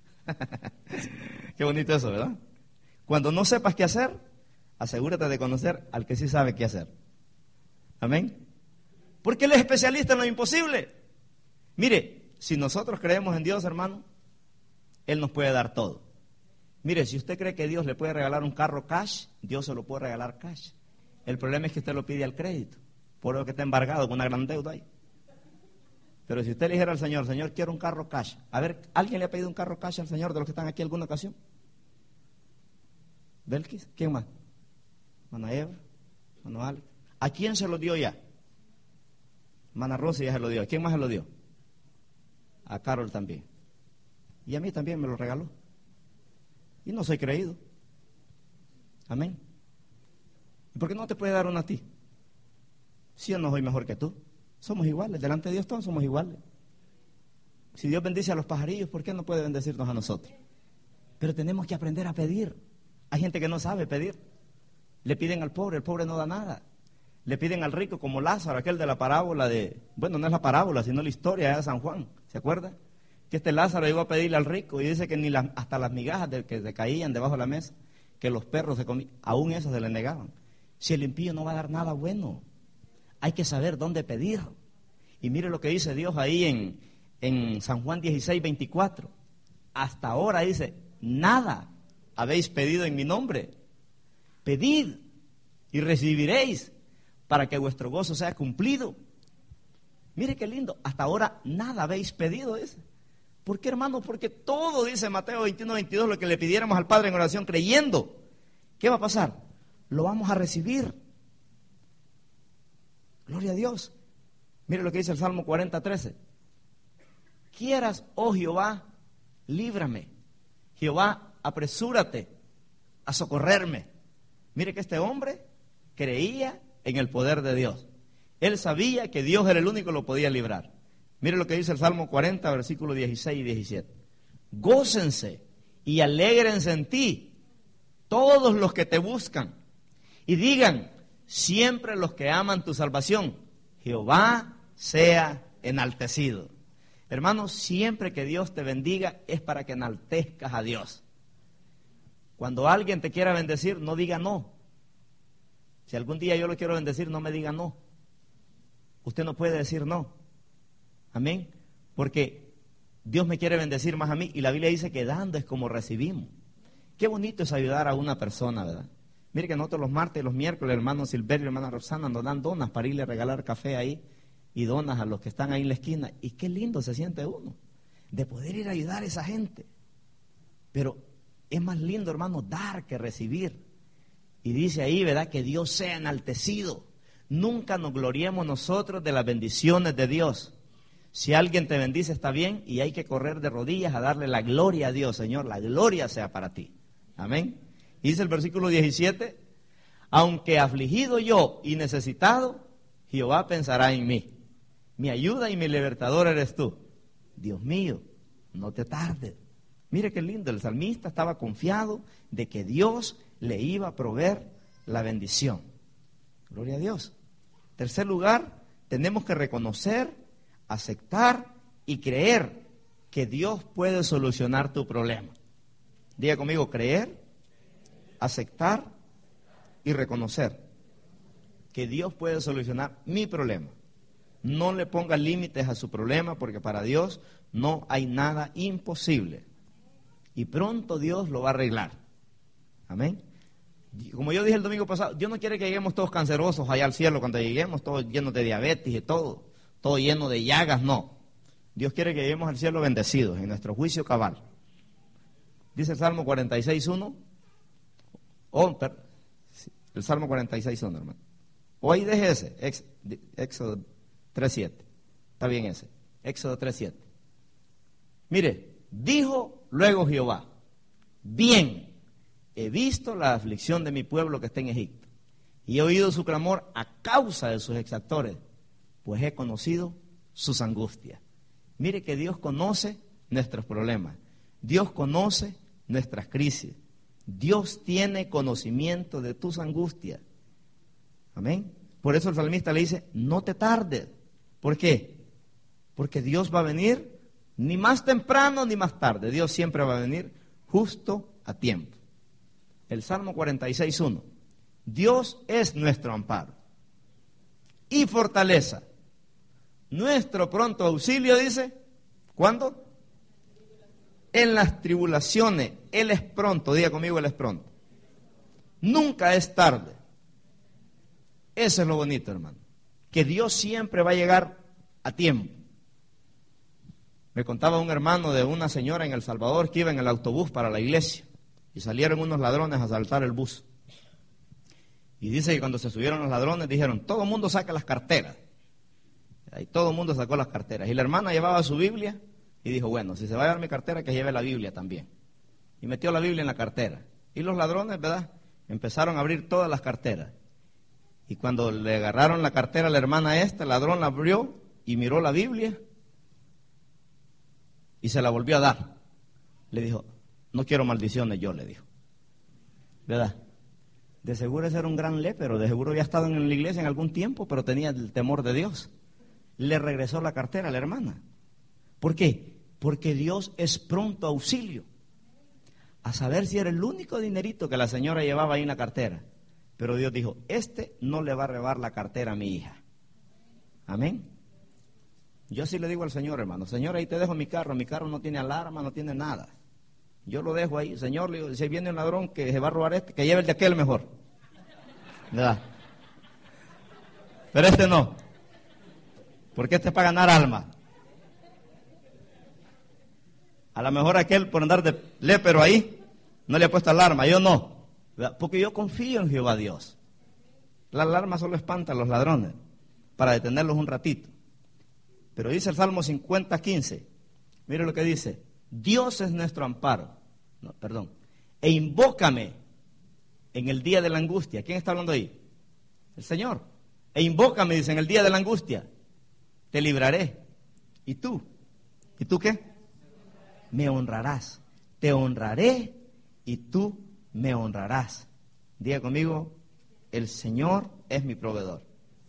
Qué bonito eso, ¿verdad? Cuando no sepas qué hacer, asegúrate de conocer al que sí sabe qué hacer. Amén. Porque Él es especialista en lo imposible. Mire, si nosotros creemos en Dios, hermano, Él nos puede dar todo. Mire, si usted cree que Dios le puede regalar un carro cash, Dios se lo puede regalar cash. El problema es que usted lo pide al crédito, por lo que está embargado con una gran deuda ahí. Pero si usted le dijera al Señor, Señor, quiero un carro cash. A ver, ¿alguien le ha pedido un carro cash al Señor de los que están aquí alguna ocasión? ¿Belkis? ¿Quién más? Mana Eva, Mano Alex. ¿A quién se lo dio ya? Mana Rosa ya se lo dio. ¿A quién más se lo dio? A Carol también. Y a mí también me lo regaló. Y no soy creído. Amén. ¿Y por qué no te puede dar uno a ti? Si yo no soy mejor que tú. Somos iguales. Delante de Dios todos somos iguales. Si Dios bendice a los pajarillos, ¿por qué no puede bendecirnos a nosotros? Pero tenemos que aprender a pedir. Hay gente que no sabe pedir. Le piden al pobre, el pobre no da nada. Le piden al rico, como Lázaro, aquel de la parábola de... Bueno, no es la parábola, sino la historia de San Juan. ¿Se acuerda? Que este Lázaro llegó a pedirle al rico y dice que ni las, hasta las migajas de, que se caían debajo de la mesa, que los perros se comían, aún esas se le negaban. Si el impío no va a dar nada bueno, hay que saber dónde pedir. Y mire lo que dice Dios ahí en, en San Juan dieciséis veinticuatro. Hasta ahora dice, nada habéis pedido en mi nombre. Pedid y recibiréis para que vuestro gozo sea cumplido. Mire qué lindo, hasta ahora nada habéis pedido, dice. ¿Por qué, hermano? Porque todo, dice Mateo veintiuno veintidós, lo que le pidiéramos al Padre en oración creyendo. ¿Qué va a pasar? Lo vamos a recibir. Gloria a Dios. Mire lo que dice el Salmo cuarenta trece. Quieras, oh Jehová, líbrame. Jehová, apresúrate a socorrerme. Mire que este hombre creía en el poder de Dios. Él sabía que Dios era el único que lo podía librar. Mire lo que dice el Salmo cuarenta, versículos dieciséis y diecisiete. Gócense y alégrense en ti todos los que te buscan y digan siempre los que aman tu salvación, Jehová sea enaltecido. Hermanos, siempre que Dios te bendiga es para que enaltezcas a Dios. Cuando alguien te quiera bendecir, no diga no. Si algún día yo lo quiero bendecir, no me diga no. Usted no puede decir no. Amén. Porque Dios me quiere bendecir más a mí y la Biblia dice que dando es como recibimos. Qué bonito es ayudar a una persona, ¿verdad? Mire que nosotros los martes y los miércoles, el hermano Silverio y la hermana Rosana nos dan donas para irle a regalar café ahí. y donas a los que están ahí en la esquina. Y qué lindo se siente uno de poder ir a ayudar a esa gente. Pero es más lindo, hermano, dar que recibir. Y dice ahí, ¿verdad?, que Dios sea enaltecido. Nunca nos gloriemos nosotros de las bendiciones de Dios. Si alguien te bendice, está bien, y hay que correr de rodillas a darle la gloria a Dios. Señor, la gloria sea para ti. Amén. Y dice el versículo diecisiete, aunque afligido yo y necesitado, Jehová pensará en mí. Mi ayuda y mi libertador eres tú. Dios mío, no te tardes. Mire qué lindo, el salmista estaba confiado de que Dios le iba a proveer la bendición. Gloria a Dios. Tercer lugar, tenemos que reconocer, aceptar y creer que Dios puede solucionar tu problema. Diga conmigo, creer, aceptar y reconocer que Dios puede solucionar mi problema. No le ponga límites a su problema, porque para Dios no hay nada imposible. Y pronto Dios lo va a arreglar. Amén. Como yo dije el domingo pasado, Dios no quiere que lleguemos todos cancerosos allá al cielo cuando lleguemos, todos llenos de diabetes y todo, todo lleno de llagas, no. Dios quiere que lleguemos al cielo bendecidos en nuestro juicio cabal. Dice el Salmo cuarenta y seis, uno. Oh, el Salmo cuarenta y seis, uno, hermano. O ahí deje ese, ex, Éxodo tres siete. Está bien ese, Éxodo tres siete. Mire, dijo luego Jehová, bien, he visto la aflicción de mi pueblo que está en Egipto, y he oído su clamor a causa de sus exactores, pues he conocido sus angustias. Mire que Dios conoce nuestros problemas, Dios conoce nuestras crisis, Dios tiene conocimiento de tus angustias. Amén. Por eso el salmista le dice, no te tardes. ¿Por qué? Porque Dios va a venir ni más temprano ni más tarde. Dios siempre va a venir justo a tiempo. El Salmo cuarenta y seis, uno. Dios es nuestro amparo y fortaleza. Nuestro pronto auxilio, dice, ¿cuándo? En las tribulaciones. Él es pronto, diga conmigo, Él es pronto. Nunca es tarde. Eso es lo bonito, hermano. Que Dios siempre va a llegar a tiempo. Me contaba un hermano de una señora en El Salvador que iba en el autobús para la iglesia y salieron unos ladrones a asaltar el bus. Y dice que cuando se subieron los ladrones dijeron, todo el mundo saca las carteras. Y todo el mundo sacó las carteras. Y la hermana llevaba su Biblia y dijo, bueno, si se va a llevar mi cartera, que lleve la Biblia también. Y metió la Biblia en la cartera. Y los ladrones, ¿verdad?, empezaron a abrir todas las carteras. Y cuando le agarraron la cartera a la hermana esta, el ladrón la abrió y miró la Biblia y se la volvió a dar. Le dijo, no quiero maldiciones yo, le dijo. ¿Verdad? De seguro ese era un gran lépero, de seguro había estado en la iglesia en algún tiempo, pero tenía el temor de Dios. Le regresó la cartera a la hermana. ¿Por qué? Porque Dios es pronto auxilio. A saber si era el único dinerito que la señora llevaba ahí en la cartera. Pero Dios dijo, este no le va a robar la cartera a mi hija. Amén. Yo así le digo al Señor, hermano, Señor, ahí te dejo mi carro, mi carro no tiene alarma, no tiene nada. Yo lo dejo ahí, Señor, le digo, si viene un ladrón que se va a robar este, que lleve el de aquel mejor. ¿Verdad? Pero este no. Porque este es para ganar alma. A lo mejor aquel por andar de lépero ahí, no le ha puesto alarma, yo no. ¿Verdad? Porque yo confío en Jehová Dios. La alarma solo espanta a los ladrones para detenerlos un ratito. Pero dice el Salmo cincuenta, quince. Mire lo que dice. Dios es nuestro amparo. No, perdón. E invócame en el día de la angustia. ¿Quién está hablando ahí? El Señor. E invócame, dice, en el día de la angustia. Te libraré. ¿Y tú? ¿Y tú qué? Me honrarás. Te honraré y tú me honrarás. Diga conmigo, el Señor es mi proveedor.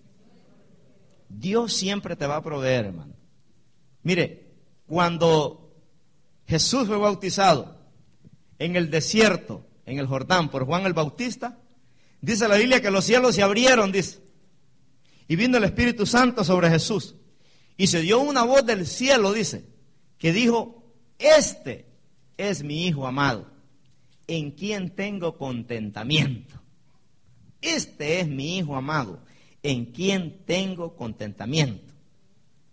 Dios siempre te va a proveer, hermano. Mire, cuando Jesús fue bautizado en el desierto, en el Jordán, por Juan el Bautista, dice la Biblia que los cielos se abrieron, dice, y vino el Espíritu Santo sobre Jesús, y se dio una voz del cielo, dice, que dijo, este es mi Hijo amado, en quien tengo contentamiento. Este es mi Hijo amado, en quien tengo contentamiento.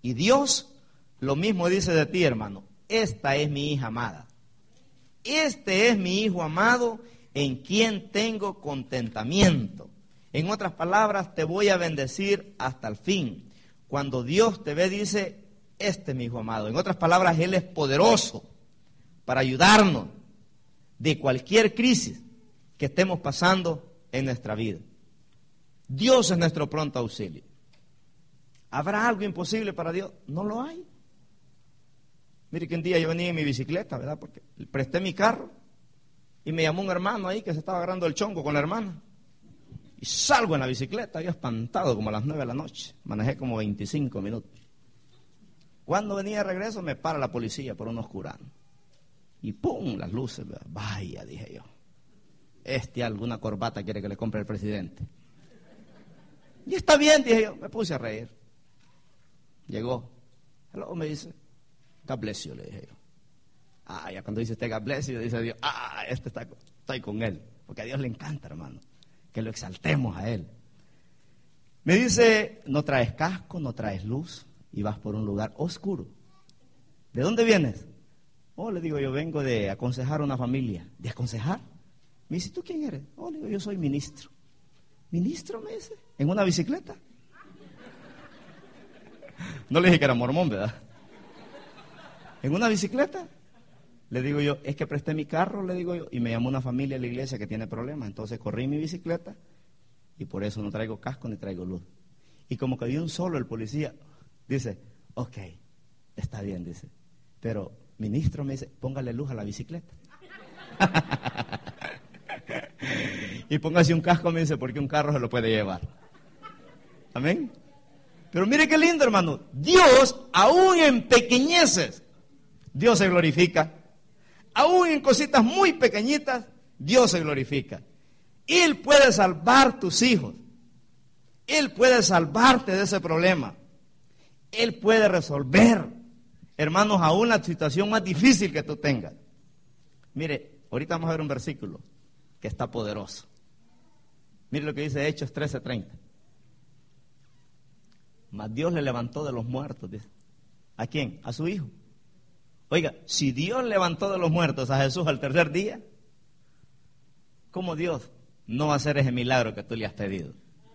Y Dios lo mismo dice de ti, hermano. Esta es mi hija amada. Este es mi hijo amado en quien tengo contentamiento. En otras palabras, te voy a bendecir hasta el fin. Cuando Dios te ve, dice, este es mi hijo amado. En otras palabras, Él es poderoso para ayudarnos de cualquier crisis que estemos pasando en nuestra vida. Dios es nuestro pronto auxilio. ¿Habrá algo imposible para Dios? No lo hay. Mire que un día yo venía en mi bicicleta, ¿verdad? Porque presté mi carro y me llamó un hermano ahí que se estaba agarrando el chongo con la hermana. Y salgo en la bicicleta, yo espantado como a las nueve de la noche. Manejé como veinticinco minutos. Cuando venía de regreso me para la policía por un oscurano. Y ¡pum! Las luces, ¿verdad? Vaya, dije yo. Este alguna corbata quiere que le compre el presidente. Y está bien, dije yo. Me puse a reír. Llegó. Hello, me dice. God bless you, le dije yo. Ah, ya cuando dice este God bless you, dice Dios, ah, este está, estoy con él. Porque a Dios le encanta, hermano, que lo exaltemos a él. Me dice, no traes casco, no traes luz y vas por un lugar oscuro. ¿De dónde vienes? Oh, le digo, yo vengo de aconsejar a una familia. ¿De aconsejar? Me dice, ¿tú quién eres? Oh, le digo, yo soy ministro. ¿Ministro? Me dice, ¿en una bicicleta? No le dije que era mormón, ¿verdad? ¿En una bicicleta? Le digo yo, es que presté mi carro, le digo yo, y me llamó una familia a la iglesia que tiene problemas. Entonces corrí mi bicicleta y por eso no traigo casco ni traigo luz. Y como que dio un solo el policía, dice, ok, está bien, dice, pero ministro, me dice, póngale luz a la bicicleta. Y póngase un casco, me dice, porque un carro se lo puede llevar. Amén. Pero mire qué lindo, hermano. Dios, aún en pequeñeces, Dios se glorifica. Aún en cositas muy pequeñitas, Dios se glorifica. Él puede salvar tus hijos. Él puede salvarte de ese problema. Él puede resolver, hermanos, aún la situación más difícil que tú tengas. Mire, ahorita vamos a ver un versículo que está poderoso. Mire lo que dice Hechos trece treinta. Mas Dios le levantó de los muertos, dice. ¿A quién? A su hijo. Oiga, si Dios levantó de los muertos a Jesús al tercer día, ¿cómo Dios no va a hacer ese milagro que tú le has pedido?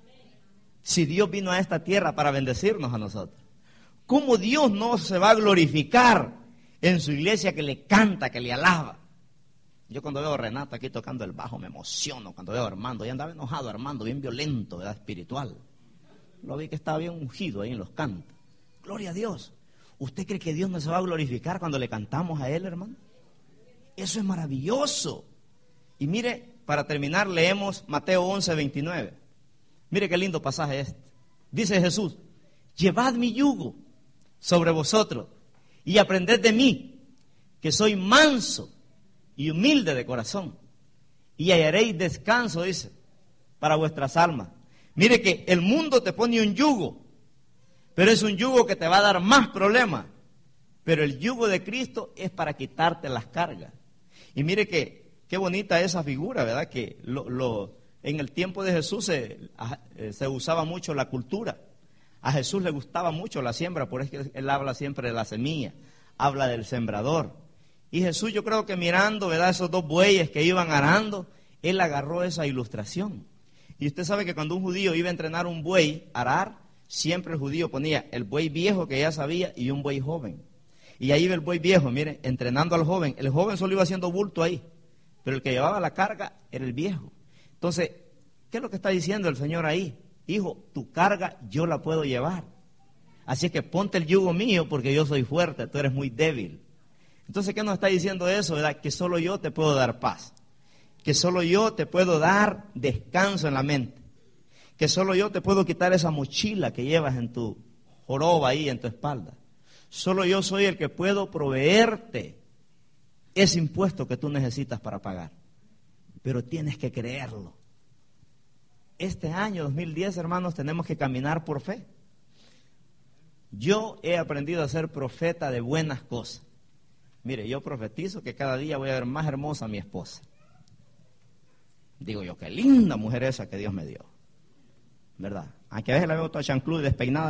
Si Dios vino a esta tierra para bendecirnos a nosotros, ¿cómo Dios no se va a glorificar en su iglesia que le canta, que le alaba? Yo cuando veo a Renato aquí tocando el bajo me emociono. Cuando veo a Armando, ya andaba enojado Armando, bien violento, ¿verdad? Espiritual. Lo vi que estaba bien ungido ahí en los cantos. Gloria a Dios. ¿Usted cree que Dios no se va a glorificar cuando le cantamos a Él, hermano? Eso es maravilloso. Y mire, para terminar, leemos Mateo once veintinueve. Mire qué lindo pasaje este. Dice Jesús, llevad mi yugo sobre vosotros y aprended de mí, que soy manso y humilde de corazón, y hallaréis descanso, dice, para vuestras almas. Mire que el mundo te pone un yugo, pero es un yugo que te va a dar más problemas. Pero el yugo de Cristo es para quitarte las cargas. Y mire que qué bonita esa figura, ¿verdad? Que lo, lo, en el tiempo de Jesús se, se usaba mucho la cultura. A Jesús le gustaba mucho la siembra, por eso Él habla siempre de la semilla, habla del sembrador. Y Jesús, yo creo que mirando, ¿verdad?, esos dos bueyes que iban arando, Él agarró esa ilustración. Y usted sabe que cuando un judío iba a entrenar un buey a arar, siempre el judío ponía el buey viejo que ya sabía y un buey joven. Y ahí iba el buey viejo, mire, entrenando al joven. El joven solo iba haciendo bulto ahí, pero el que llevaba la carga era el viejo. Entonces, ¿qué es lo que está diciendo el Señor ahí? Hijo, tu carga yo la puedo llevar. Así que ponte el yugo mío porque yo soy fuerte, tú eres muy débil. Entonces, ¿qué nos está diciendo eso, verdad? Que solo yo te puedo dar paz. Que solo yo te puedo dar descanso en la mente. Que solo yo te puedo quitar esa mochila que llevas en tu joroba ahí, en tu espalda. Solo yo soy el que puedo proveerte ese impuesto que tú necesitas para pagar. Pero tienes que creerlo. Este año dos mil diez, hermanos, tenemos que caminar por fe. Yo he aprendido a ser profeta de buenas cosas. Mire, yo profetizo que cada día voy a ver más hermosa a mi esposa. Digo yo, qué linda mujer esa que Dios me dio, ¿verdad? Aunque a veces la veo toda chancluda y despeinada, le digo,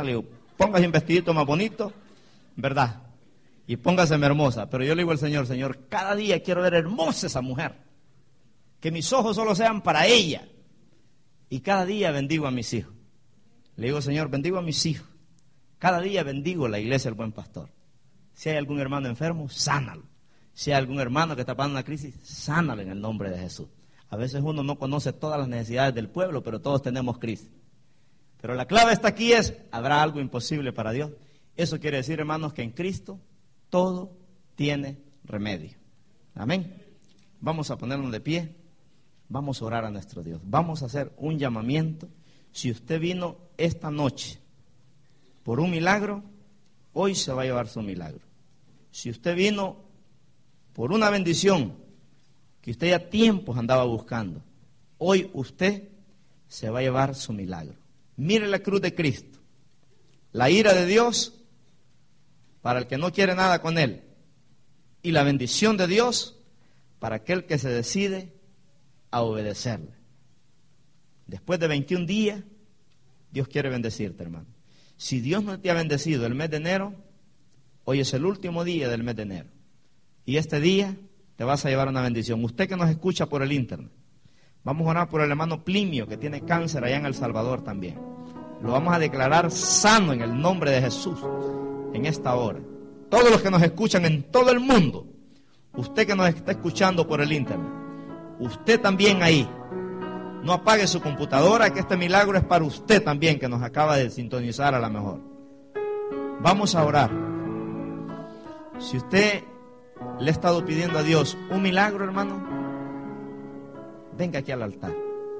póngase un vestidito más bonito, ¿verdad? Y póngase hermosa. Pero yo le digo al Señor, Señor, cada día quiero ver hermosa esa mujer. Que mis ojos solo sean para ella. Y cada día bendigo a mis hijos. Le digo, Señor, bendigo a mis hijos. Cada día bendigo la iglesia del Buen Pastor. Si hay algún hermano enfermo, sánalo. Si hay algún hermano que está pasando una crisis, sánalo en el nombre de Jesús. A veces uno no conoce todas las necesidades del pueblo, pero todos tenemos crisis. Pero la clave está aquí es, ¿habrá algo imposible para Dios? Eso quiere decir, hermanos, que en Cristo todo tiene remedio. Amén. Vamos a ponernos de pie. Vamos a orar a nuestro Dios. Vamos a hacer un llamamiento. Si usted vino esta noche por un milagro, hoy se va a llevar su milagro. Si usted vino por una bendición que usted ya tiempos andaba buscando, hoy usted se va a llevar su milagro. Mire la cruz de Cristo, la ira de Dios para el que no quiere nada con Él, y la bendición de Dios para aquel que se decide a obedecerle. Después de veintiún días, Dios quiere bendecirte, hermano. Si Dios no te ha bendecido el mes de enero, hoy es el último día del mes de enero. Y este día te vas a llevar una bendición. Usted que nos escucha por el internet, vamos a orar por el hermano Plimio, que tiene cáncer allá en El Salvador también. Lo vamos a declarar sano en el nombre de Jesús en esta hora. Todos los que nos escuchan en todo el mundo, usted que nos está escuchando por el internet, usted también ahí, no apague su computadora, que este milagro es para usted también, que nos acaba de sintonizar a la mejor. Vamos a orar. Si usted le ha estado pidiendo a Dios un milagro, hermano, venga aquí al altar.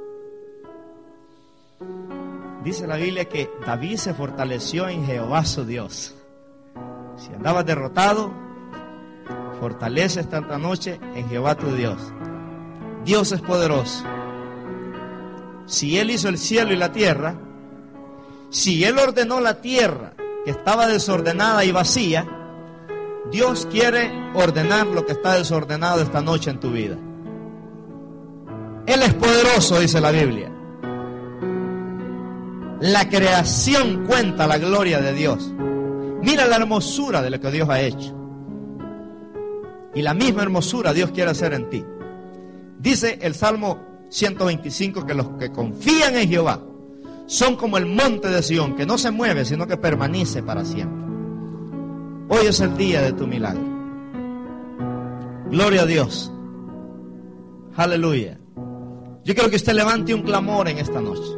Dice la Biblia que David se fortaleció en Jehová su Dios. Si andabas derrotado, fortalece esta noche en Jehová tu Dios. Dios es poderoso. Si Él hizo el cielo y la tierra, si Él ordenó la tierra que estaba desordenada y vacía, Dios quiere ordenar lo que está desordenado esta noche en tu vida. Él es poderoso, dice la Biblia. La creación cuenta la gloria de Dios. Mira la hermosura de lo que Dios ha hecho. Y la misma hermosura Dios quiere hacer en ti. Dice el Salmo ciento veinticinco que los que confían en Jehová son como el monte de Sión, que no se mueve, sino que permanece para siempre. Hoy es el día de tu milagro. Gloria a Dios. Aleluya. Yo quiero que usted levante un clamor en esta noche.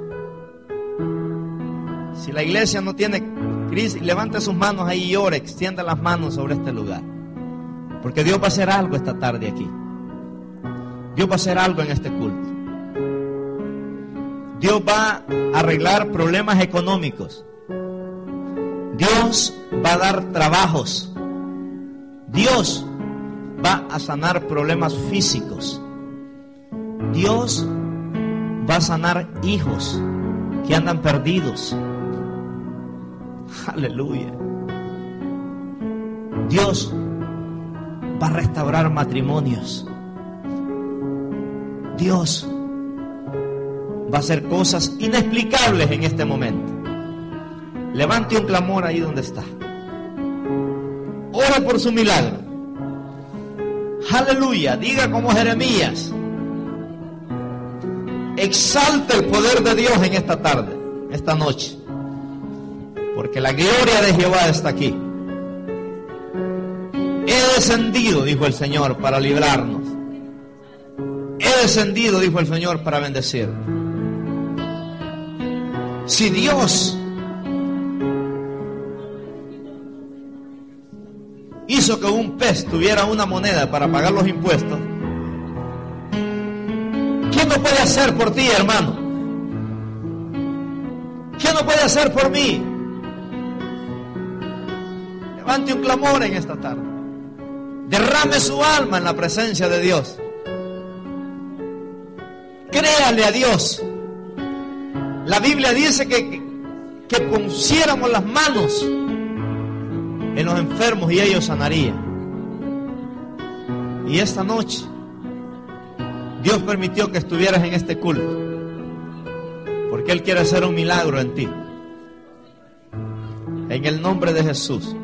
Si la iglesia no tiene crisis, levante sus manos ahí y ore, extienda las manos sobre este lugar. Porque Dios va a hacer algo esta tarde aquí. Dios va a hacer algo en este culto. Dios va a arreglar problemas económicos. Dios va a dar trabajos. Dios va a sanar problemas físicos. Dios va a sanar hijos que andan perdidos. Aleluya. Dios va a restaurar matrimonios. Dios va a hacer cosas inexplicables en este momento. Levante un clamor ahí donde está. Ora por su milagro. Aleluya. Diga como Jeremías. Exalta el poder de Dios en esta tarde, esta noche. Porque la gloria de Jehová está aquí. He descendido, dijo el Señor, para librarnos. He descendido, dijo el Señor, para bendecir. Si Dios hizo que un pez tuviera una moneda para pagar los impuestos, ¿quién no puede hacer por ti, hermano? ¿Quién no puede hacer por mí? Levante un clamor en esta tarde. Derrame su alma en la presencia de Dios. Créale a Dios. La Biblia dice que, que, que pusiéramos las manos en los enfermos y ellos sanarían. Y esta noche Dios permitió que estuvieras en este culto porque Él quiere hacer un milagro en ti. En el nombre de Jesús.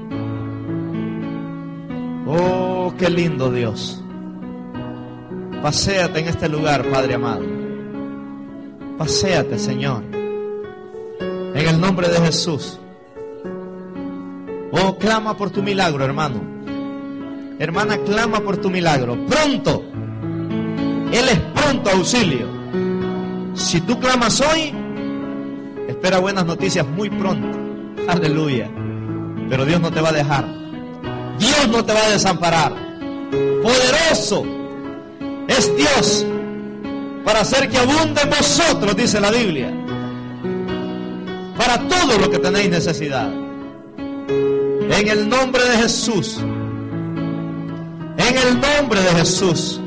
Oh, qué lindo Dios. Paséate en este lugar, Padre amado. Paséate, Señor. En el nombre de Jesús. Oh, clama por tu milagro, hermano. Hermana, clama por tu milagro. Pronto. Él es pronto auxilio. Si tú clamas hoy, espera buenas noticias muy pronto. Aleluya. Pero Dios no te va a dejar. Dios no te va a desamparar. Poderoso es Dios para hacer que abunde en vosotros, dice la Biblia, para todo lo que tenéis necesidad. En el nombre de Jesús. En el nombre de Jesús.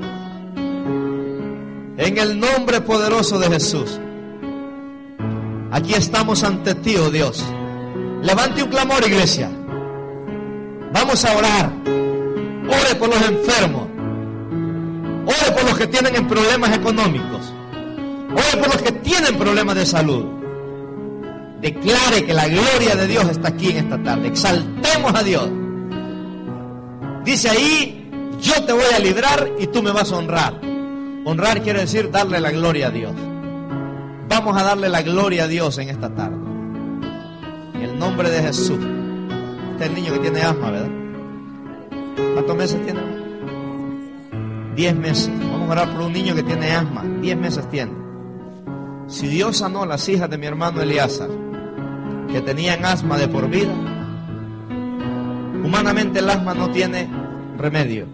En el nombre poderoso de Jesús. Aquí estamos ante ti, oh Dios. Levante un clamor, iglesia. Vamos a orar. Ore por los enfermos. Ore por los que tienen problemas económicos. Ore por los que tienen problemas de salud. Declare que la gloria de Dios está aquí en esta tarde. Exaltemos a Dios. Dice ahí, yo te voy a librar y tú me vas a honrar. Honrar quiere decir darle la gloria a Dios. Vamos a darle la gloria a Dios en esta tarde. En el nombre de Jesús. Este es el niño que tiene asma, ¿verdad? ¿Cuántos meses tiene? Diez meses. Vamos a orar por un niño que tiene asma. Diez meses tiene. Si Dios sanó a las hijas de mi hermano Elíasar, que tenían asma de por vida, humanamente el asma no tiene remedio.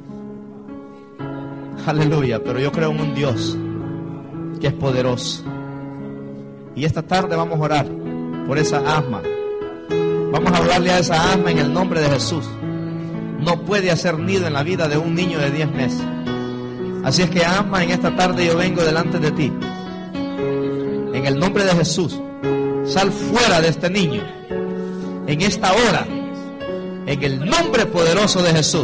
Aleluya, pero yo creo en un Dios que es poderoso. Y esta tarde vamos a orar por esa asma. Vamos a hablarle a esa asma en el nombre de Jesús. No puede hacer nido en la vida de un niño de diez meses. Así es que, asma, en esta tarde yo vengo delante de ti. En el nombre de Jesús, sal fuera de este niño. En esta hora, en el nombre poderoso de Jesús.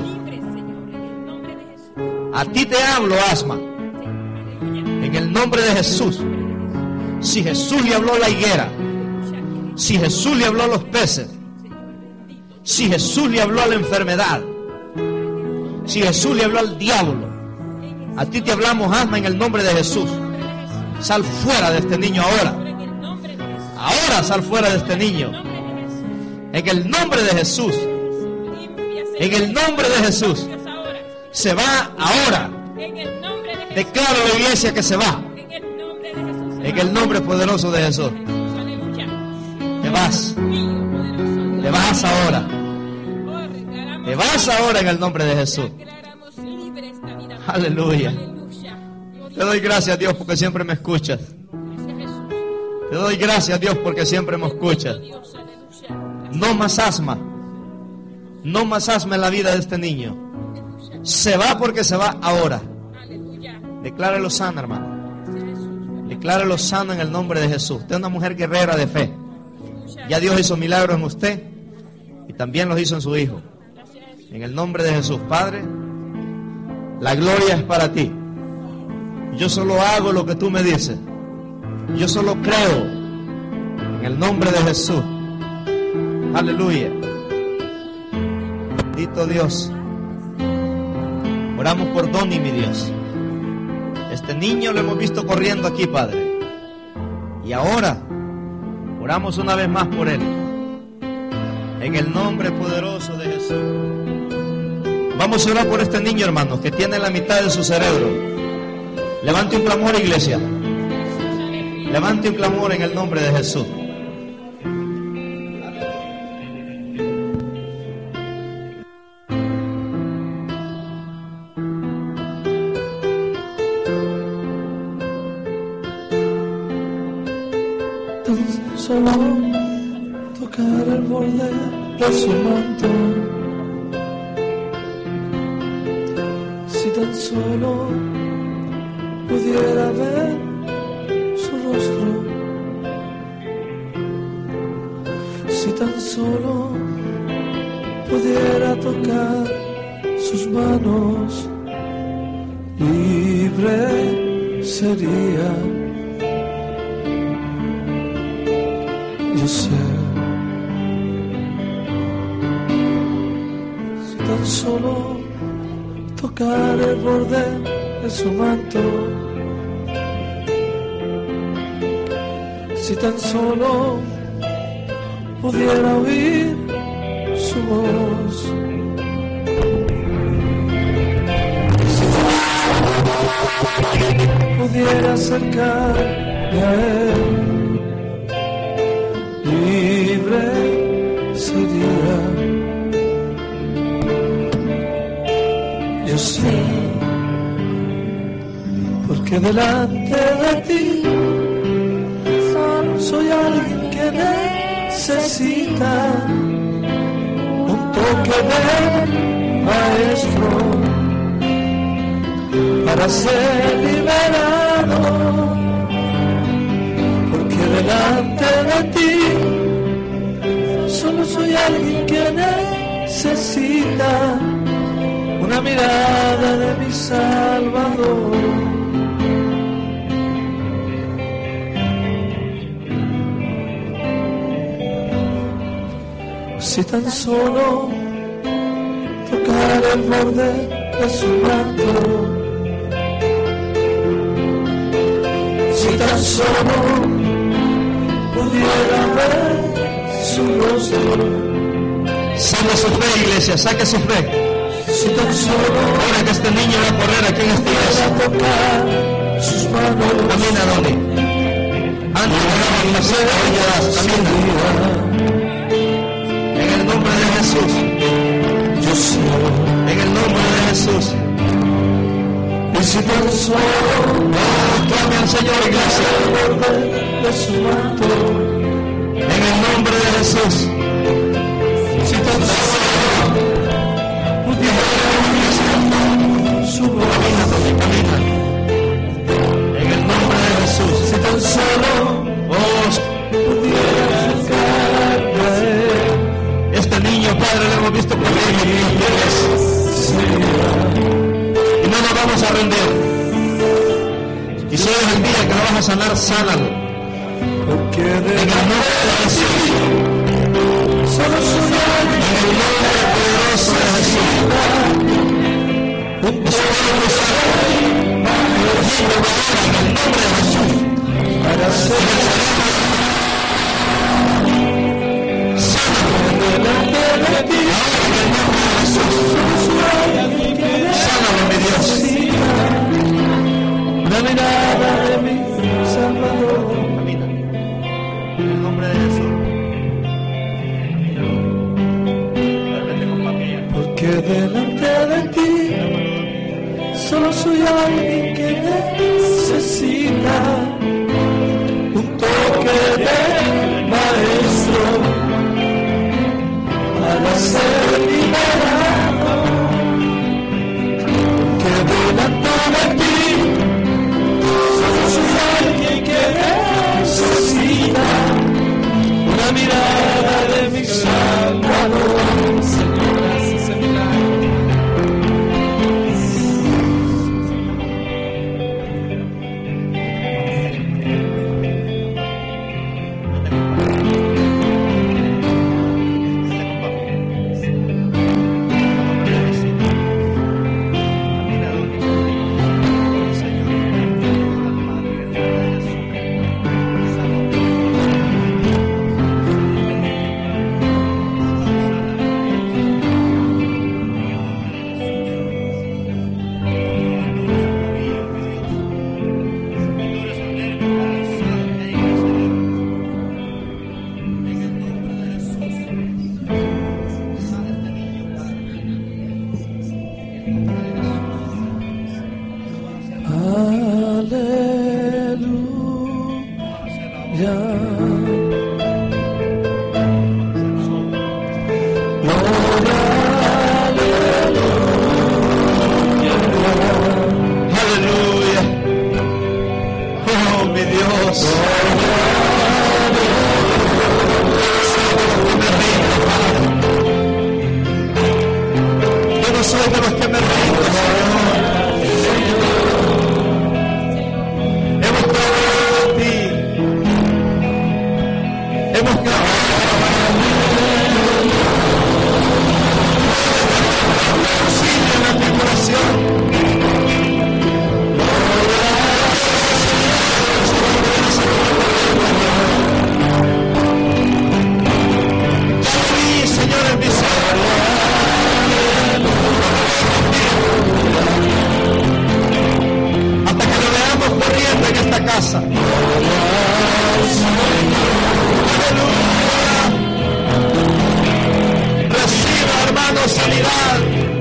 A ti te hablo, asma. En el nombre de Jesús. Si Jesús le habló a la higuera, si Jesús le habló a los peces, si Jesús le habló a la enfermedad, si Jesús le habló al diablo, a ti te hablamos, asma, en el nombre de Jesús. Sal fuera de este niño ahora. Ahora sal fuera de este niño. En el nombre de Jesús. En el nombre de Jesús. Se va ahora. Declaro a la iglesia que se va. En el nombre poderoso de Jesús. Te vas. Te vas ahora. Te vas ahora en el nombre de Jesús. Aleluya. Te doy gracias, Dios, porque siempre me escuchas. Te doy gracias, Dios, porque siempre me escuchas. No más asma. No más asma en la vida de este niño. Se va porque se va ahora. Declárelo sano, hermano. Declárelo sano en el nombre de Jesús. Usted es una mujer guerrera de fe. Ya Dios hizo milagros en usted y también los hizo en su hijo. En el nombre de Jesús, Padre, la gloria es para ti. Yo solo hago lo que tú me dices. Yo solo creo en el nombre de Jesús. Aleluya. Bendito Dios. Oramos por Donny, mi Dios. Este niño lo hemos visto corriendo aquí, Padre. Y ahora oramos una vez más por él. En el nombre poderoso de Jesús. Vamos a orar por este niño, hermanos, que tiene la mitad de su cerebro. Levante un clamor, iglesia. Levante un clamor en el nombre de Jesús. Tan solo tocar el borde de su manto. Si tan solo pudiera ver su rostro, si tan solo pudiera tocar sus manos, libre sería. Yo sé solo tocar el borde de su manto, si tan solo pudiera oír su voz, si pudiera acercarme a él, libre sería. Yo sé, porque delante de ti soy alguien que necesita un toque del maestro para ser liberado, porque delante de ti solo soy alguien que necesita una mirada de mi Salvador. Si tan solo tocar el borde de su manto, si tan solo pudiera ver su rostro. Saque su fe, iglesia, saque su fe. Si tan solo ahora que este niño va a correr aquí en esta iglesia, tocar sus manos. Camina, Doni. Antes de que la cena vayas, camina. En el nombre de Jesús. Yo sé. En el nombre de Jesús. Y si tan solo oh, clame al Señor, iglesia. De su manto. En el nombre de Jesús. Si tan solo pudiera su voz. Camina, Doni, camina. En el nombre de Jesús. Si tan solo oh, pudiera acercarme a él. Este niño, Padre, lo hemos visto correr y y no nos vamos a rendir. Y si hoy es el día que lo vas a sanar, sánalo. Porque de En el nombre de Jesús. solo soy alguien En el nombre poderoso de Jesús. un Eso es lo que sabe. En el nombre de Jesús. para ser delante de ti. En el nombre de Jesús. Sánalo, mi Dios. Una mirada de mi Salvador. Camina. En el nombre de Jesús. Duérmete con papi ya. Porque delante de ti solo soy alguien que necesita un toque del maestro para ser liberado. Porque delante de ti solo soy alguien que necesita una mirada de mi Salvador. casa. Reciba, hermano, sanidad.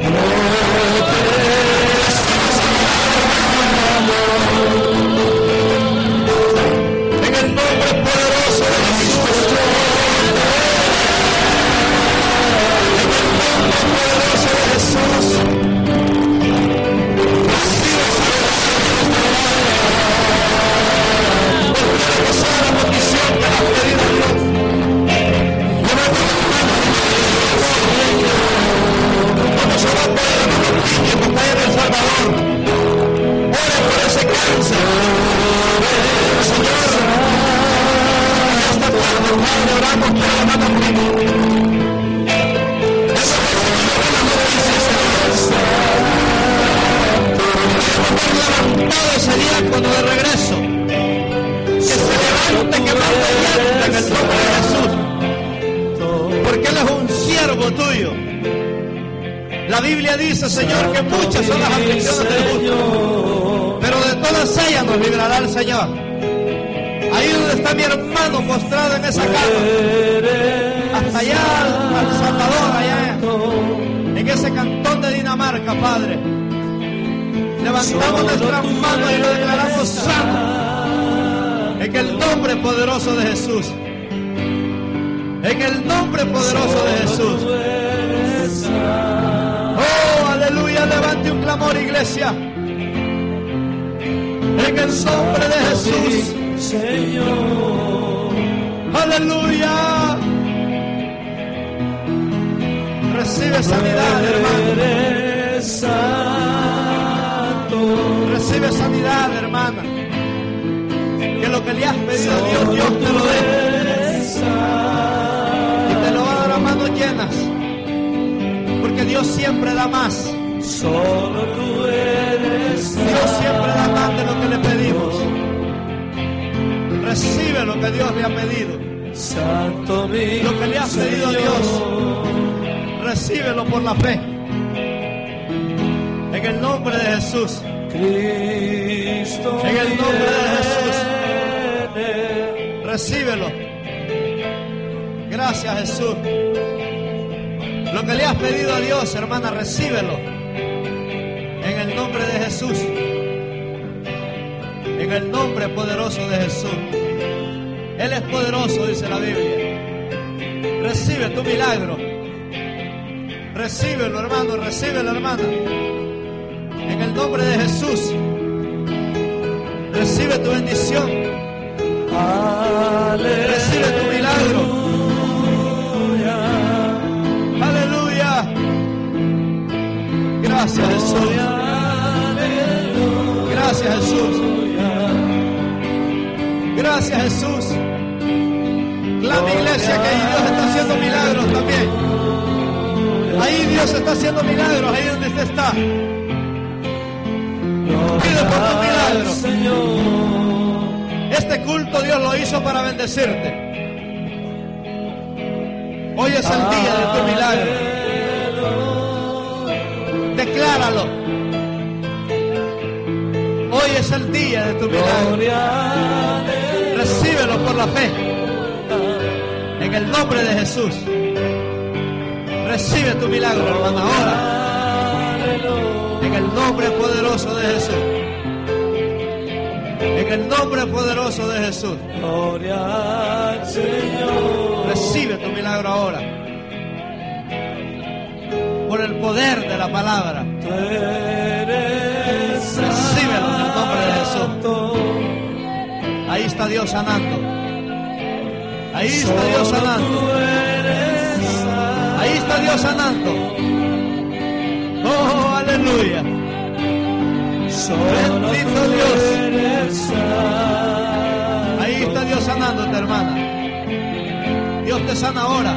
En el nombre poderoso de Jesús. En el nombre poderoso de Jesús. Reciba sanidad. Porque esa es la petición que has pedido a Dios. Vamos a dar poder a los niños que están en El Salvador. Ore por ese cáncer. Señor, esta tarde, Padre, oramos por la mano prima. Esa levantado ese diácono de regreso. Que se levante, que mande llanta en el nombre de Jesús. Porque Él es un siervo tuyo. La Biblia dice, Señor, que muchas son las aflicciones del justo, pero de todas ellas nos librará el Señor. Ahí donde está mi hermano postrado en esa cama, hasta allá al Salvador, allá en ese cantón de Dinamarca, Padre, levantamos nuestras manos y lo declaramos sano en el nombre poderoso de Jesús. En el nombre poderoso de Jesús. Oh, aleluya, levante un clamor, iglesia. En el nombre de Jesús, Señor. Aleluya. Recibe sanidad, hermano. Recibe sanidad, hermana. Que lo que le has pedido a Dios, Dios te lo dé. Y te lo va a dar a manos llenas. Porque Dios siempre da más. Solo tú eres. Dios siempre da más de lo que le pedimos. Recibe lo que Dios le ha pedido. Santo mío, lo que le has pedido a Dios, recíbelo por la fe. En el nombre de Jesús. Cristo. En el nombre de Jesús. Recíbelo. Gracias, Jesús. Lo que le has pedido a Dios, hermana, recíbelo. En el nombre de Jesús. En el nombre poderoso de Jesús. Él es poderoso, dice la Biblia. Recibe tu milagro. Recíbelo, hermano, recíbelo, hermana. En el nombre de Jesús. Recibe tu bendición. Aleluya. Recibe tu milagro. Aleluya. Gracias, Jesús. Gracias, Jesús. Gracias, Jesús. Clama, iglesia, que ahí Dios está haciendo milagros también. Ahí Dios está haciendo milagros, ahí donde usted está. Pide por tu milagro. Este culto Dios lo hizo para bendecirte. Hoy es el día de tu milagro. Decláralo. Hoy es el día de tu milagro. Recíbelo por la fe. En el nombre de Jesús. Recibe tu milagro, hermana, ahora. En el nombre poderoso de Jesús. En el nombre poderoso de Jesús. Recibe tu milagro ahora. Por el poder de la palabra. Recíbelo en el nombre de Jesús. Ahí está Dios sanando. Ahí está Dios sanando. Ahí está Dios sanando. Oh, aleluya. Bendito Dios. Ahí está Dios sanándote, hermana. Dios te sana ahora.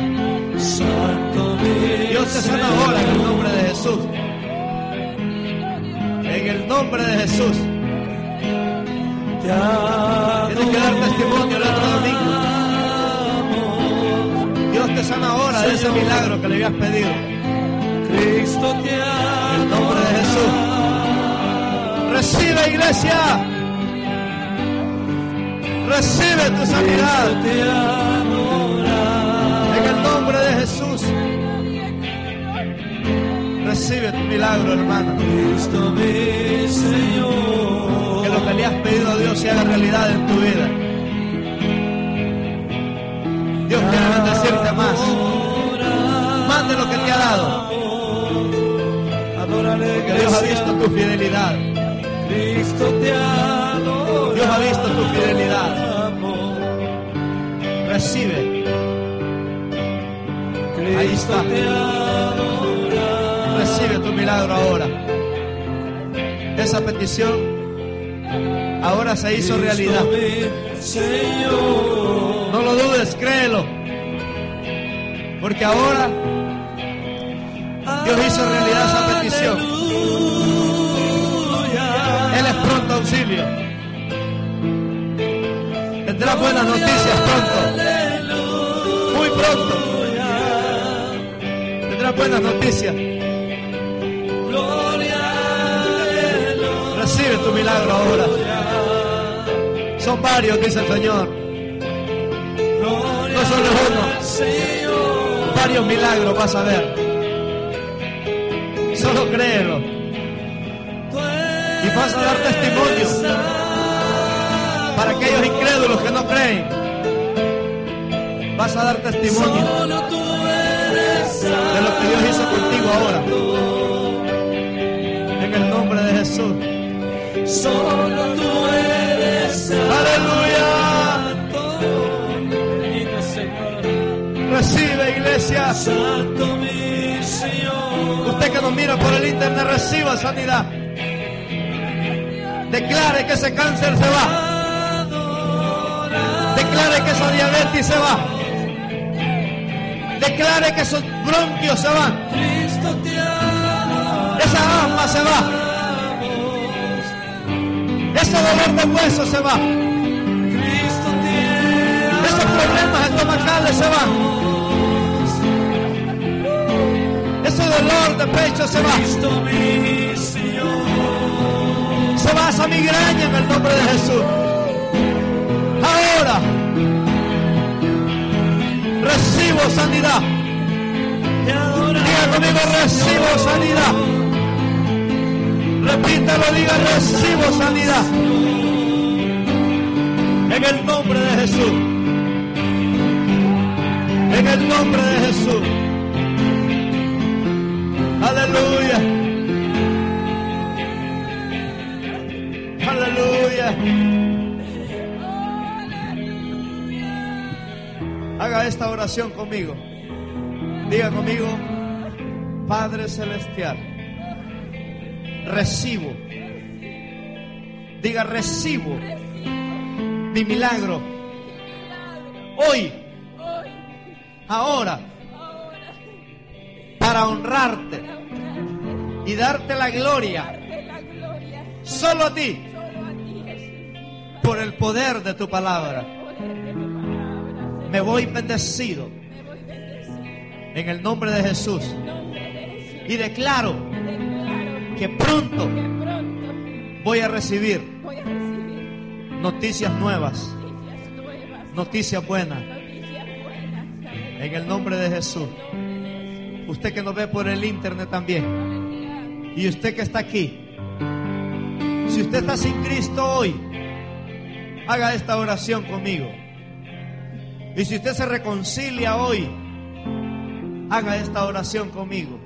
Dios te sana ahora en el nombre de Jesús. En el nombre de Jesús. Tienes que dar testimonio el otro domingo. Dios te sana ahora de ese milagro que le habías pedido. Cristo te ama. En el nombre de Jesús. Recibe, iglesia. Recibe tu sanidad. En el nombre de Jesús. Recibe tu milagro, hermano. Cristo mi Señor. Que lo que le has pedido a Dios se haga realidad en tu vida. Dios quiere bendecirte más. Más de lo que te ha dado. Porque Dios ha visto tu fidelidad. Cristo te adora. Dios ha visto tu fidelidad. Recibe. Ahí está. Recibe tu milagro ahora. Esa petición ahora se hizo realidad. No lo dudes, créelo. Porque ahora Dios hizo realidad esa petición. Él es pronto auxilio. Tendrás buenas noticias pronto. Muy pronto. Tendrás buenas noticias. Recibe tu milagro ahora. Son varios, dice el Señor. No solo uno. Varios milagros vas a ver. Solo créelo. Y vas a dar testimonio para aquellos incrédulos que no creen. Vas a dar testimonio de lo que Dios hizo contigo ahora. En el nombre de Jesús. Solo tú eres. Aleluya. Bendito Señor. Recibe, iglesia. Santo mi Señor. Usted que nos mira por el internet, reciba sanidad. Declare que ese cáncer se va. Declare que esa diabetes se va. Declare que esos bronquios se van. Esa asma se va. Ese dolor de hueso se va. Esos problemas estomacales se van. Ese dolor de pecho se va. Se va esa migraña en el nombre de Jesús. Ahora recibo sanidad. Diga conmigo, recibo sanidad. Repítalo, diga, recibo sanidad. En el nombre de Jesús. En el nombre de Jesús. Aleluya. Aleluya. Haga esta oración conmigo. Diga conmigo, Padre Celestial, recibo. Diga, recibo mi milagro. Hoy, ahora, para honrarte y darte la gloria solo a ti, por el poder de tu palabra. Me voy bendecido en el nombre de Jesús y declaro que pronto voy a recibir noticias nuevas, noticias buenas en el nombre de Jesús. Usted que nos ve por el internet también, y usted que está aquí, si usted está sin Cristo hoy, haga esta oración conmigo. Y si usted se reconcilia hoy, haga esta oración conmigo.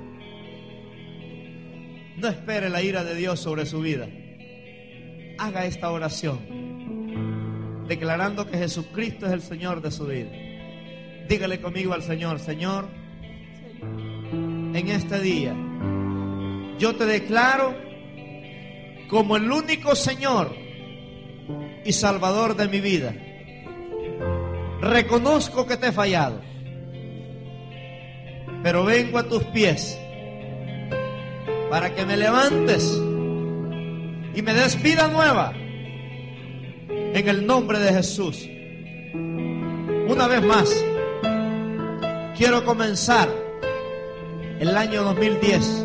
No espere la ira de Dios sobre su vida. Haga esta oración, declarando que Jesucristo es el Señor de su vida. Dígale conmigo al Señor: Señor, en este día yo te declaro como el único Señor y Salvador de mi vida. Reconozco que te he fallado, pero vengo a tus pies para que me levantes y me des vida nueva en el nombre de Jesús. Una vez más, quiero comenzar el año dos mil diez,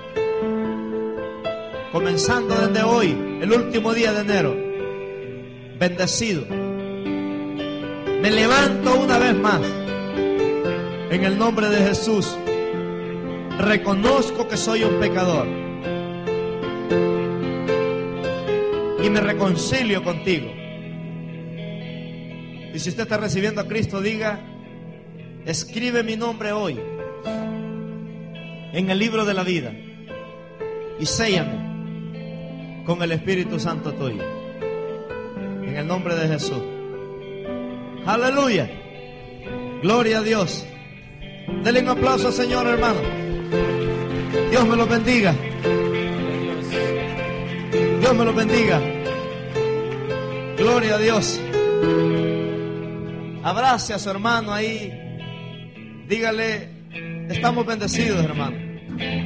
comenzando desde hoy, el último día de enero, bendecido. Me levanto una vez más. En el nombre de Jesús. Reconozco que soy un pecador. Y me reconcilio contigo. Y si usted está recibiendo a Cristo, diga: escribe mi nombre hoy en el libro de la vida y séllame con el Espíritu Santo tuyo. En el nombre de Jesús. Aleluya. Gloria a Dios. Denle un aplauso al Señor, hermano. Dios me lo bendiga. Dios me lo bendiga. Gloria a Dios. Abrace a su hermano ahí. Dígale: estamos bendecidos, hermano.